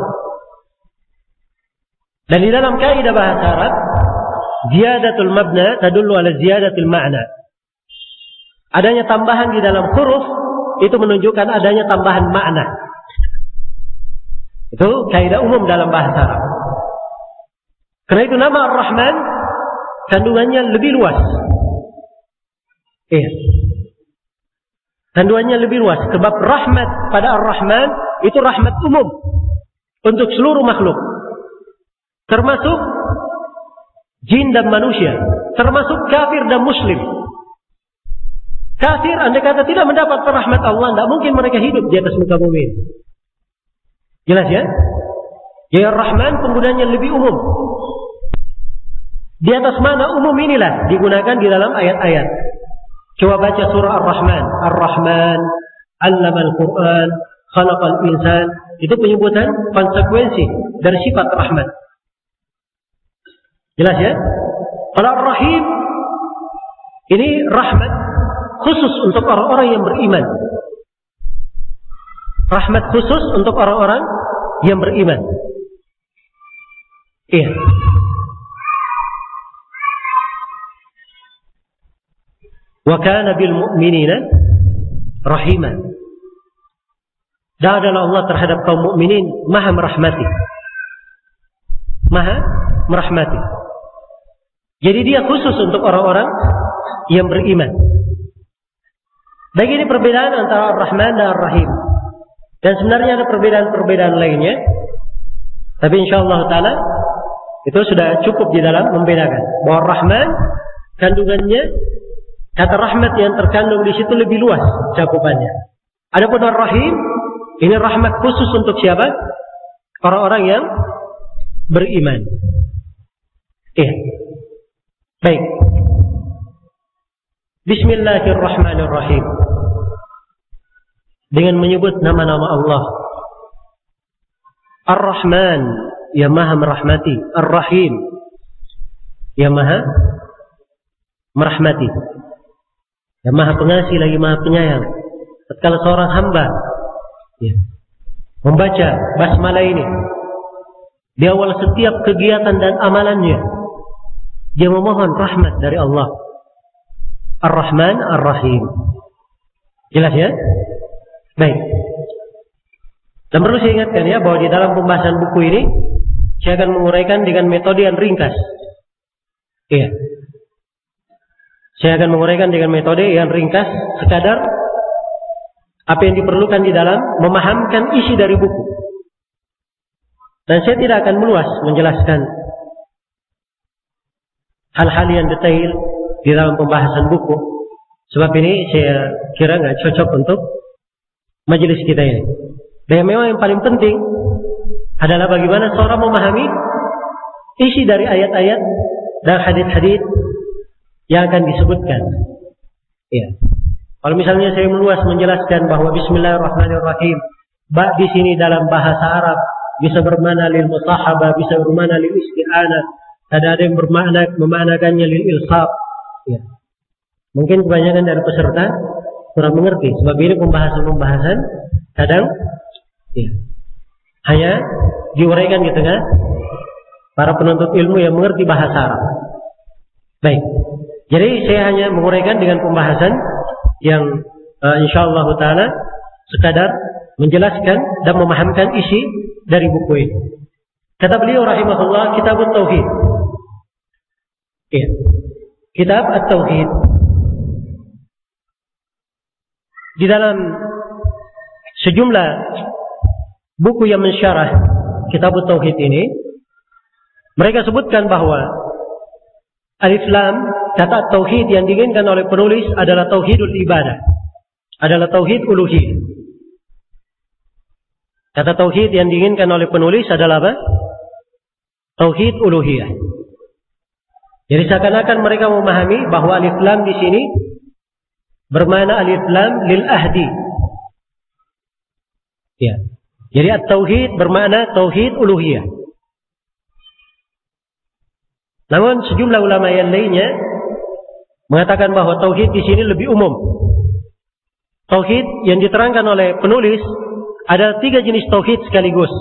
Dan di dalam kaidah bahasa Arab, ziyadatul mabna tadullu ala ziyadatul ma'na. Adanya tambahan di dalam huruf itu menunjukkan adanya tambahan makna. Itu kaidah umum dalam bahasa Arab. Karena itu nama Ar-Rahman kandungannya lebih luas. Iya. Kandungannya lebih luas. Sebab rahmat pada Ar-Rahman itu rahmat umum untuk seluruh makhluk. Termasuk jin dan manusia. Termasuk kafir dan muslim. Kafir andai kata tidak mendapat rahmat Allah, tidak mungkin mereka hidup di atas muka bumi. Jelas ya? Ya Ar-Rahman penggunanya lebih umum. Di atas mana umum inilah digunakan di dalam ayat-ayat. Coba baca surah Ar-Rahman. Ar-Rahman, Allamal Quran, Khalaqal Insan. Itu penyebutan konsekuensi dari sifat rahmat. Jelas ya? Kalau Ar-Rahim, ini rahmat khusus untuk orang-orang yang beriman. Rahmat khusus untuk orang-orang yang beriman. Iya. Wa kana bil mu'minina rahima. Dan adalah Allah terhadap kaum mukminin maha merahmati. Maha merahmati. Jadi dia khusus untuk orang-orang yang beriman. Baik, ini perbedaan antara Ar-Rahman dan Ar-Rahim. Dan sebenarnya ada perbedaan-perbedaan lainnya. Tapi insyaallah ta'ala itu sudah cukup di dalam membedakan bahwa Ar-Rahman kandungannya, kata rahmat yang terkandung di situ lebih luas cakupannya. Adapun Ar-Rahim, ini rahmat khusus untuk siapa? Orang-orang yang beriman. Iya. Baik. Bismillahirrahmanirrahim. Dengan menyebut nama-nama Allah. Ar-Rahman, yang maha merahmati. Ar-Rahim, yang maha merahmati. Yang maha pengasih lagi maha penyayang. Tatkala seorang hamba ya, membaca basmalah ini di awal setiap kegiatan dan amalannya, dia memohon rahmat dari Allah. Ar-Rahman, Ar-Rahim. Jelas ya? Baik. Dan perlu saya ingatkan ya bahwa di dalam pembahasan buku ini saya akan menguraikan dengan metode yang ringkas. Iya. Saya akan menguraikan dengan metode yang ringkas, sekadar apa yang diperlukan di dalam memahamkan isi dari buku. Dan saya tidak akan meluas menjelaskan hal-hal yang detail di dalam pembahasan buku, sebab ini saya kira nggak cocok untuk majelis kita ini. Dan memang yang paling penting adalah bagaimana seorang memahami isi dari ayat-ayat dan hadits-hadits yang akan disebutkan. Ya. Kalau misalnya saya meluas menjelaskan bahwa Bismillahirrahmanirrahim, ba di sini dalam bahasa Arab bisa bermakna lil musahabah, bisa bermakna lil isti'anah, ada ada yang bermakna memaknakannya lil ilsaq. Ya. Mungkin kebanyakan dari peserta kurang mengerti, sebab ini pembahasan-pembahasan kadang ya, hanya diuraikan di tengah para penuntut ilmu yang mengerti bahasa Arab. Baik, jadi saya hanya menguraikan dengan pembahasan yang uh, insyaallah ta'ala sekadar menjelaskan dan memahamkan isi dari buku ini. Kata beliau rahimahullah, Kitab At-Tauhid. Ya. Kitab At-Tauhid. Di dalam sejumlah buku yang mensyarah Kitab At-Tauhid ini, mereka sebutkan bahwa Alif Lam, kata tauhid yang diinginkan oleh penulis adalah tauhidul ibadah, adalah tauhid uluhiyah. Kata tauhid yang diinginkan oleh penulis adalah apa? Tauhid uluhiyah. Jadi seakan-akan mereka memahami bahwa Alif Lam di sini bermakna Alif Lam lil ahdi. Ya. Jadi at-tauhid bermakna tauhid uluhiyah. Namun sejumlah ulama yang lainnya mengatakan bahwa tauhid di sini lebih umum. Tauhid yang diterangkan oleh penulis ada tiga jenis tauhid sekaligus.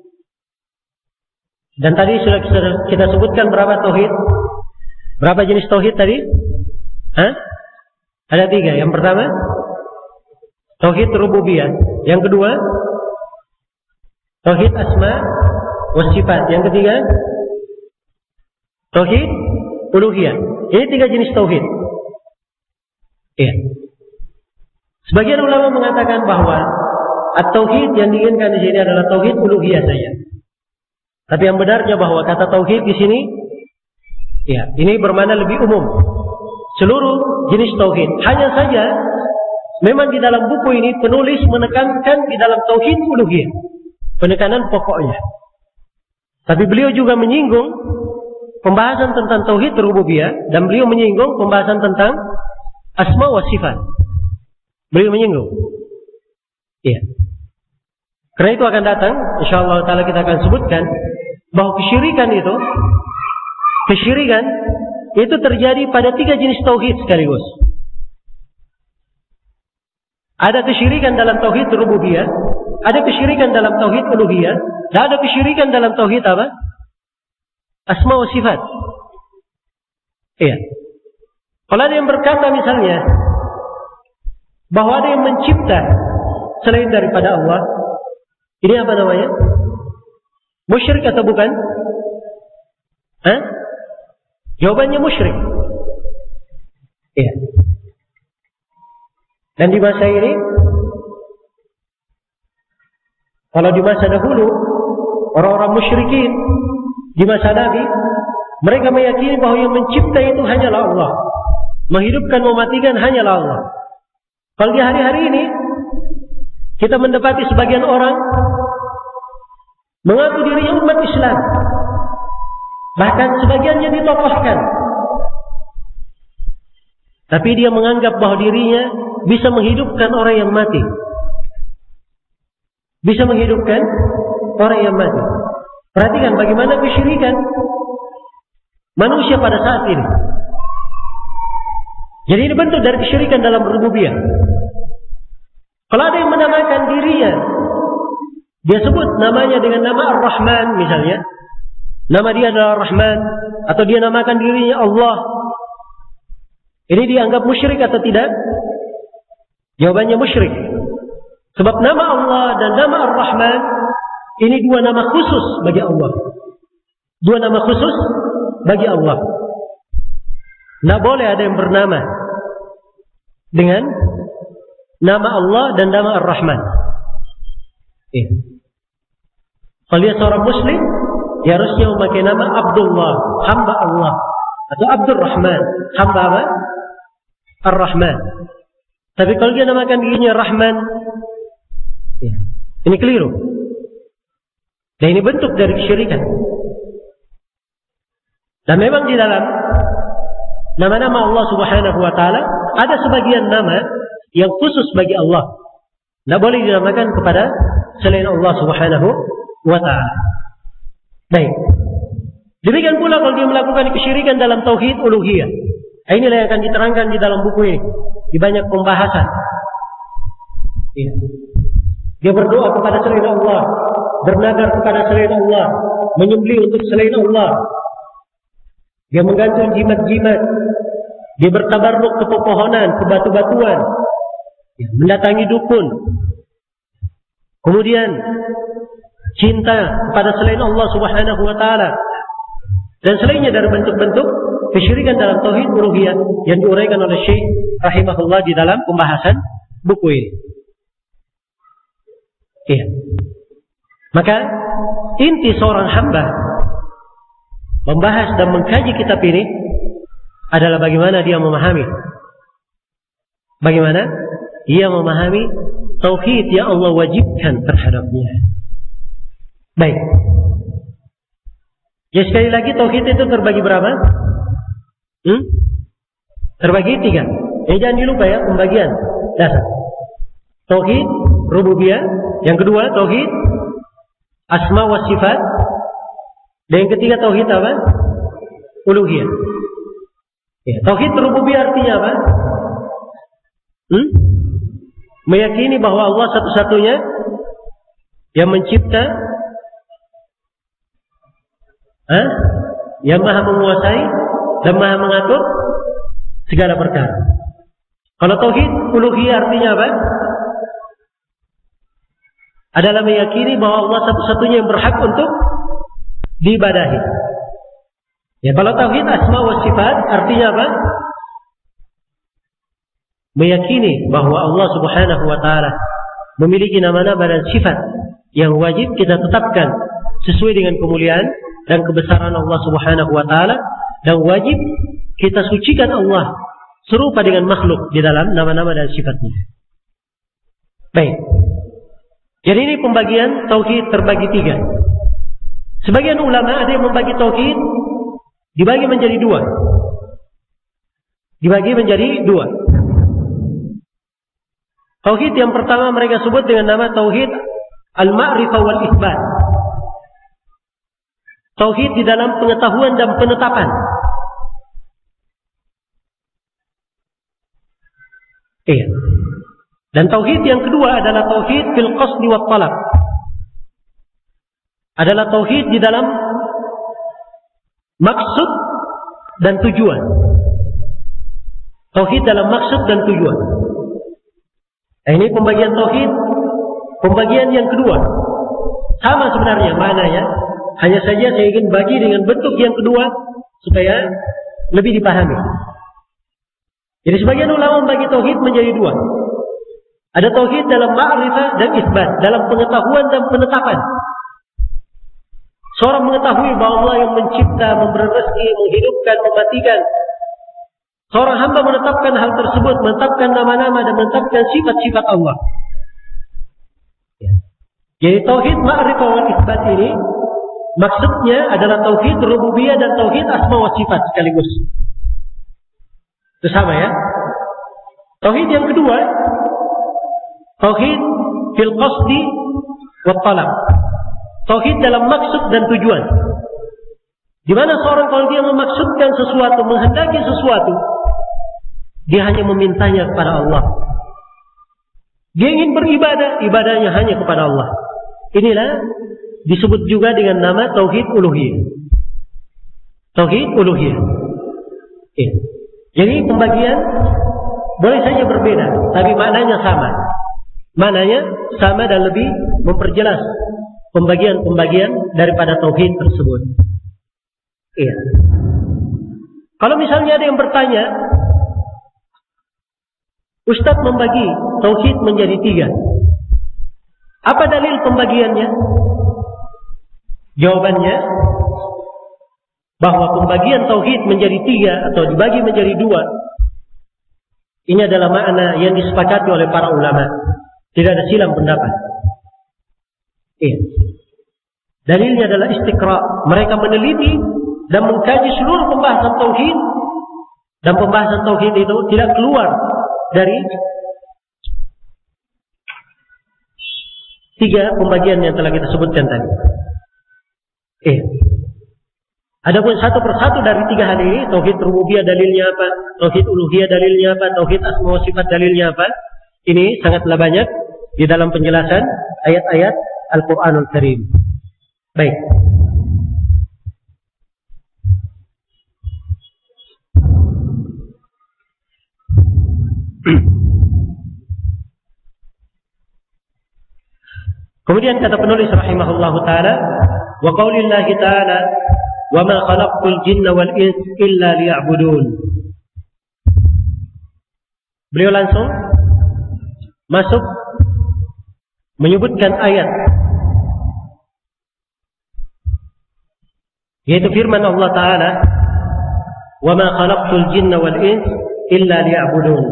Dan tadi sudah kita sebutkan berapa tauhid? Berapa jenis tauhid tadi? Hah? Ada tiga. Yang pertama tauhid rububiyah. Yang kedua tauhid asma wa sifat. Yang ketiga tauhid uluhiyah. Ini tiga jenis tauhid. Iya. Sebagian ulama mengatakan bahwa at-tauhid yang diinginkan di sini adalah tauhid uluhiyah saja. Tapi yang benarnya bahwa kata tauhid di sini, ya, ini bermakna lebih umum. Seluruh jenis tauhid. Hanya saja, memang di dalam buku ini penulis menekankan di dalam tauhid uluhiyah, penekanan pokoknya. Tapi beliau juga menyinggung pembahasan tentang tauhid rububiyah, dan beliau menyinggung pembahasan tentang asma wa sifat. Beliau menyinggung. Iya. Karena itu akan datang, insyaallah taala kita akan sebutkan bahwa kesyirikan itu, kesyirikan itu terjadi pada tiga jenis tauhid sekaligus. Ada kesyirikan dalam tauhid rububiyah, ada kesyirikan dalam tauhid uluhiyah, dan ada kesyirikan dalam tauhid apa? Asma wa sifat. Iya. Kalau ada yang berkata misalnya bahwa ada yang mencipta selain daripada Allah, ini apa namanya? Musyrik atau bukan? Hah? Jawabannya musyrik. Iya. Dan di masa ini, kalau di masa dahulu, orang-orang musyrikin di masa Nabi, mereka meyakini bahwa yang mencipta itu hanyalah Allah, menghidupkan, mematikan hanyalah Allah. Kalau di hari-hari ini kita mendapati sebagian orang mengaku dirinya umat Islam, bahkan sebagiannya ditokohkan, tapi dia menganggap bahwa dirinya bisa menghidupkan orang yang mati, bisa menghidupkan orang yang mati. Perhatikan bagaimana kesyirikan manusia pada saat ini. Jadi ini bentuk dari kesyirikan dalam rububiyah. Kalau ada yang menamakan dirinya, dia sebut namanya dengan nama Ar-Rahman misalnya, nama dia adalah Rahman, atau dia namakan dirinya Allah, ini dianggap musyrik atau tidak? Jawabannya musyrik. Sebab nama Allah dan nama Ar-Rahman ini dua nama khusus bagi Allah. Dua nama khusus bagi Allah. Tidak boleh ada yang bernama dengan nama Allah dan nama Ar-Rahman. Ya. Kalau dia seorang Muslim, dia harusnya memakai nama Abdullah, hamba Allah, atau Abdul Rahman, hamba apa? Ar-Rahman. Tapi kalau dia namakan dirinya Rahman, ya, ini keliru. Dan ini bentuk dari kesyirikan. Dan memang di dalam nama-nama Allah Subhanahu wa taala ada sebagian nama yang khusus bagi Allah. Tidak boleh dinamakan kepada selain Allah Subhanahu wa taala. Baik. Demikian pula kalau dia melakukan kesyirikan dalam tauhid uluhiyah. Inilah yang akan diterangkan di dalam buku ini. Di banyak pembahasan. Ya. Dia berdoa kepada selain Allah, bernadar kepada selain Allah, menyembelih untuk selain Allah. Dia menggantung jimat-jimat. Dia bertabarruk ke pepohonan, ke batu-batuan. Ya, mendatangi dukun. Kemudian cinta kepada selain Allah Subhanahu wa taala. Dan selainnya dari bentuk-bentuk kesyirikan dalam tauhid uluhiyah yang diuraikan oleh Syekh rahimahullah di dalam pembahasan buku ini. Iya. Maka inti seorang hamba membahas dan mengkaji kitab ini adalah bagaimana dia memahami, bagaimana dia memahami tauhid yang Allah wajibkan terhadapnya. Baik. Ya, sekali lagi tauhid itu terbagi berapa? Hmm? Terbagi tiga. Eh, jangan dilupa ya pembagian dasar. Tauhid rububiyah, yang kedua tauhid asma wa sifat, dan yang ketiga tauhid apa? Uluhiyah. Ya, tauhid rububiyah artinya apa? Hmm? Meyakini bahwa Allah satu-satunya yang mencipta, Hah? yang maha menguasai dan maha mengatur segala perkara. Kalau tauhid uluhiyah artinya apa? Adalah meyakini bahwa Allah satu-satunya yang berhak untuk diibadahi. Ya, kalau tauhid asma wa sifat artinya apa? Meyakini bahwa Allah Subhanahu wa taala memiliki nama-nama dan sifat yang wajib kita tetapkan sesuai dengan kemuliaan dan kebesaran Allah Subhanahu wa taala, dan wajib kita sucikan Allah serupa dengan makhluk di dalam nama-nama dan sifatnya. Baik. Jadi ini pembagian tauhid terbagi tiga. Sebagian ulama ada yang membagi tauhid dibagi menjadi dua. Dibagi menjadi dua. Tauhid yang pertama mereka sebut dengan nama tauhid al-ma'rifah wal itsbat. Tauhid di dalam pengetahuan dan penetapan. Iya. Dan tauhid yang kedua adalah tauhid fil qasdi wat talab. Adalah tauhid di dalam maksud dan tujuan. Tauhid dalam maksud dan tujuan. Nah, ini pembagian tauhid, pembagian yang kedua. Sama sebenarnya maknanya, hanya saja saya ingin bagi dengan bentuk yang kedua supaya lebih dipahami. Jadi sebagian ulama membagi tauhid menjadi dua. Ada tauhid dalam ma'rifah dan isbat, dalam pengetahuan dan penetapan. Seorang mengetahui bahwa Allah yang mencipta, memberi rezeki, menghidupkan, mematikan. Seorang hamba menetapkan hal tersebut, menetapkan nama-nama dan menetapkan sifat-sifat Allah. Jadi tauhid ma'rifah wal isbat ini maksudnya adalah tauhid rububiyah dan tauhid asma wa sifat sekaligus. Itu sama ya. Tauhid yang kedua, tauhid fil qasdi wat talab. Tauhid dalam maksud dan tujuan. Di mana seorang kalau dia memaksudkan sesuatu, menghendaki sesuatu, dia hanya memintanya kepada Allah. Dia ingin beribadah, ibadahnya hanya kepada Allah. Inilah disebut juga dengan nama tauhid uluhiyah. Tauhid uluhiyah. Ya. Jadi pembagian boleh saja berbeda, tapi maknanya sama. Maknanya sama dan lebih memperjelas pembagian-pembagian daripada tauhid tersebut. Iya. Kalau misalnya ada yang bertanya, Ustaz membagi tauhid menjadi tiga. Apa dalil pembagiannya? Jawabannya, bahwa pembagian tauhid menjadi tiga atau dibagi menjadi dua, ini adalah makna yang disepakati oleh para ulama. Tidak ada silang pendapat. Iya. Dalilnya adalah istiqra. Mereka meneliti dan mengkaji seluruh pembahasan tauhid, dan pembahasan tauhid itu tidak keluar dari tiga pembagian yang telah kita sebutkan tadi. Eh, adapun satu persatu dari tiga hal ini, tauhid rububiyah dalilnya apa, tauhid uluhiyah dalilnya apa, tauhid asma wa sifat dalilnya apa, ini sangatlah banyak di dalam penjelasan ayat-ayat Al-Quranul Karim. Baik. Kemudian kata penulis rahimahullahu taala, wa qaulillahi taala, wa ma khalaqtul jinna wal ins illa liya'budun. Beliau langsung masuk menyebutkan ayat, yaitu firman Allah taala, wa ma khalaqtul jinna wal ins illa liya'budun.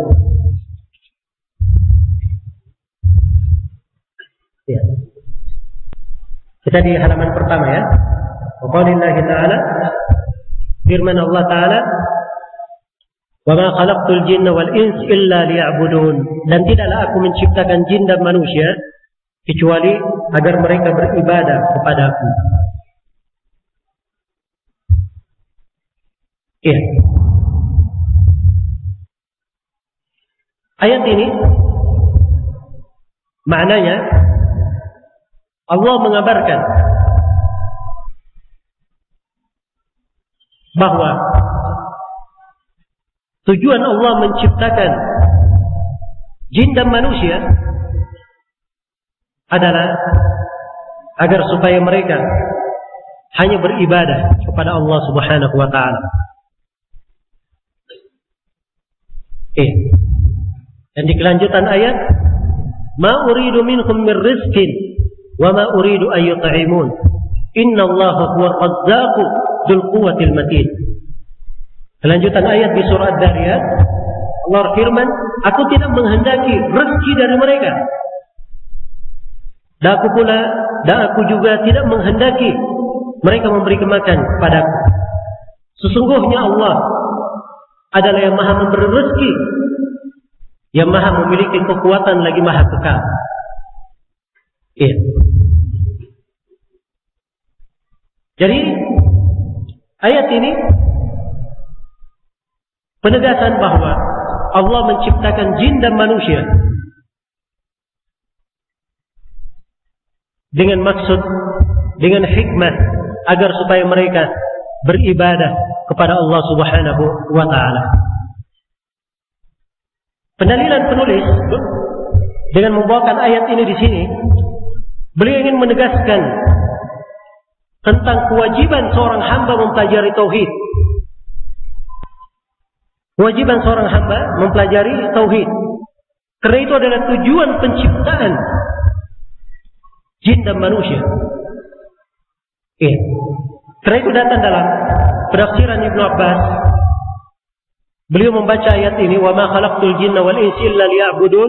Ya. Kita di halaman pertama ya. Wa qaulillahi ta'ala, firman Allah taala, wa ma khalaqtul jinna wal ins illa liya'budun. Dan tidaklah aku menciptakan jin dan manusia kecuali agar mereka beribadah kepadaku. Iya. Ayat ini maknanya Allah mengabarkan bahwa tujuan Allah menciptakan jin dan manusia adalah agar supaya mereka hanya beribadah kepada Allah Subhanahu wa taala. Eh. Dan di kelanjutan ayat, ma uridu minhum min rizqin wa ma uridu an yut'imun. Innallaha huwar razzaqu dzul quwwatil matin. Kelanjutan ayat di surah Ad-Dariyat, Allah firman, aku tidak menghendaki rezeki dari mereka. Dan aku pula, dan aku juga tidak menghendaki mereka memberi makan kepadaku. Sesungguhnya Allah adalah yang maha memberi rezeki, yang maha memiliki kekuatan lagi maha kekal. Iya. Jadi ayat ini penegasan bahwa Allah menciptakan jin dan manusia dengan maksud, dengan hikmah agar supaya mereka beribadah kepada Allah Subhanahu wa taala. Pendalilan penulis dengan membawakan ayat ini di sini, beliau ingin menegaskan tentang kewajiban seorang hamba mempelajari tauhid. Kewajiban seorang hamba mempelajari tauhid. Karena itu adalah tujuan penciptaan jin dan manusia. Iya. Karena itu datang dalam penafsiran Ibnu Abbas. Beliau membaca ayat ini, "Wa ma khalaqtul jinna wal insa illa liya'budun."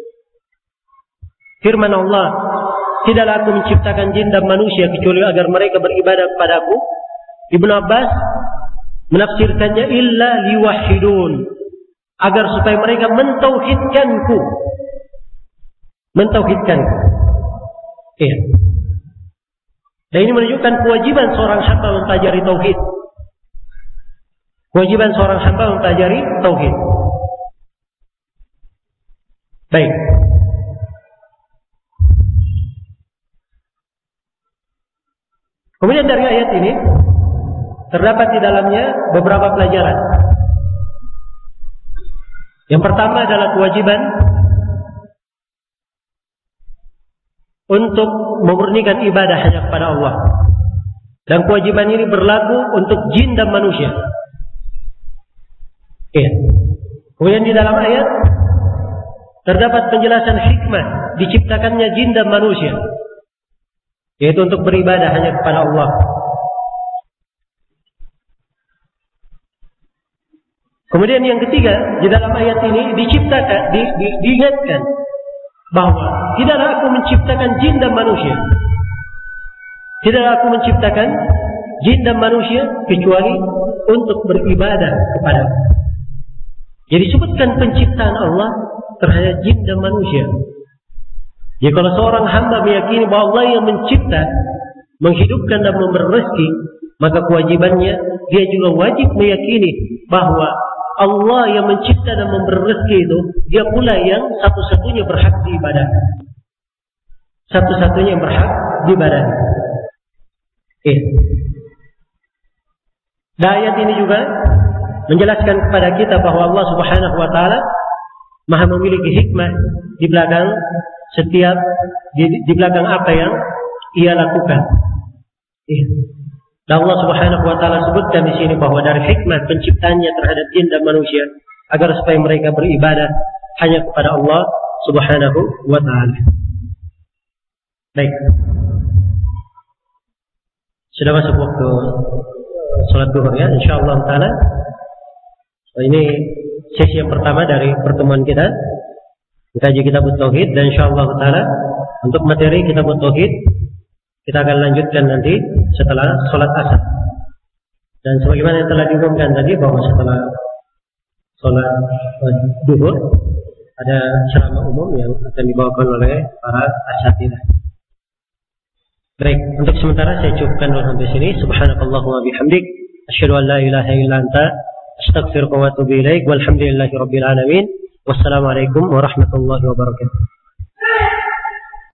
Firman Allah, "Tidaklah aku menciptakan jin dan manusia kecuali agar mereka beribadah kepadaku." Ibnu Abbas menafsirkannya illa liwahidun, agar supaya mereka mentauhidkanku. Mentauhidkanku. Iya. Dan ini menunjukkan kewajiban seorang hamba mempelajari tauhid. Kewajiban seorang hamba mempelajari tauhid. Baik. Kemudian dari ayat ini terdapat di dalamnya beberapa pelajaran. Yang pertama adalah kewajiban untuk memurnikan ibadah hanya kepada Allah. Dan kewajiban ini berlaku untuk jin dan manusia. Iya. Kemudian di dalam ayat terdapat penjelasan hikmah diciptakannya jin dan manusia, yaitu untuk beribadah hanya kepada Allah. Kemudian yang ketiga, di dalam ayat ini diciptakan, di, di, diingatkan bahwa tidaklah aku menciptakan jin dan manusia. Tidaklah aku menciptakan jin dan manusia kecuali untuk beribadah kepada Allah. Jadi sebutkan penciptaan Allah terhadap jin dan manusia. Jadi kalau seorang hamba meyakini bahwa Allah yang mencipta, menghidupkan dan memberi rezeki, maka kewajibannya dia juga wajib meyakini bahwa Allah yang mencipta dan memberi rezeki itu, dia pula yang satu-satunya berhak diibadah. Satu-satunya yang berhak diibadah. Eh. Dan ayat ini juga menjelaskan kepada kita bahwa Allah Subhanahu wa taala Maha memiliki hikmah di belakang setiap di, di belakang apa yang ia lakukan. Eh. Dan Allah Subhanahu wa taala sebutkan di sini bahwa dari hikmah penciptaannya terhadap jin dan manusia agar supaya mereka beribadah hanya kepada Allah Subhanahu wa taala. Baik. Sudah masuk waktu salat zuhur ya, insyaallah taala. Ini sesi yang pertama dari pertemuan kita. Mengkaji kitab tauhid dan insyaallah taala untuk materi kitab tauhid kita akan lanjutkan nanti setelah sholat asar. Dan sebagaimana yang telah diumumkan tadi bahwa setelah sholat zuhur ada ceramah umum yang akan dibawakan oleh para asatidzah. Baik, untuk sementara saya cukupkan dulu sampai sini. Subhanakallahumma bihamdik, asyhadu an la ilaha illa anta, astaghfiruka wa atubu ilaik. Walhamdulillahirabbil alamin. Wassalamualaikum warahmatullahi wabarakatuh.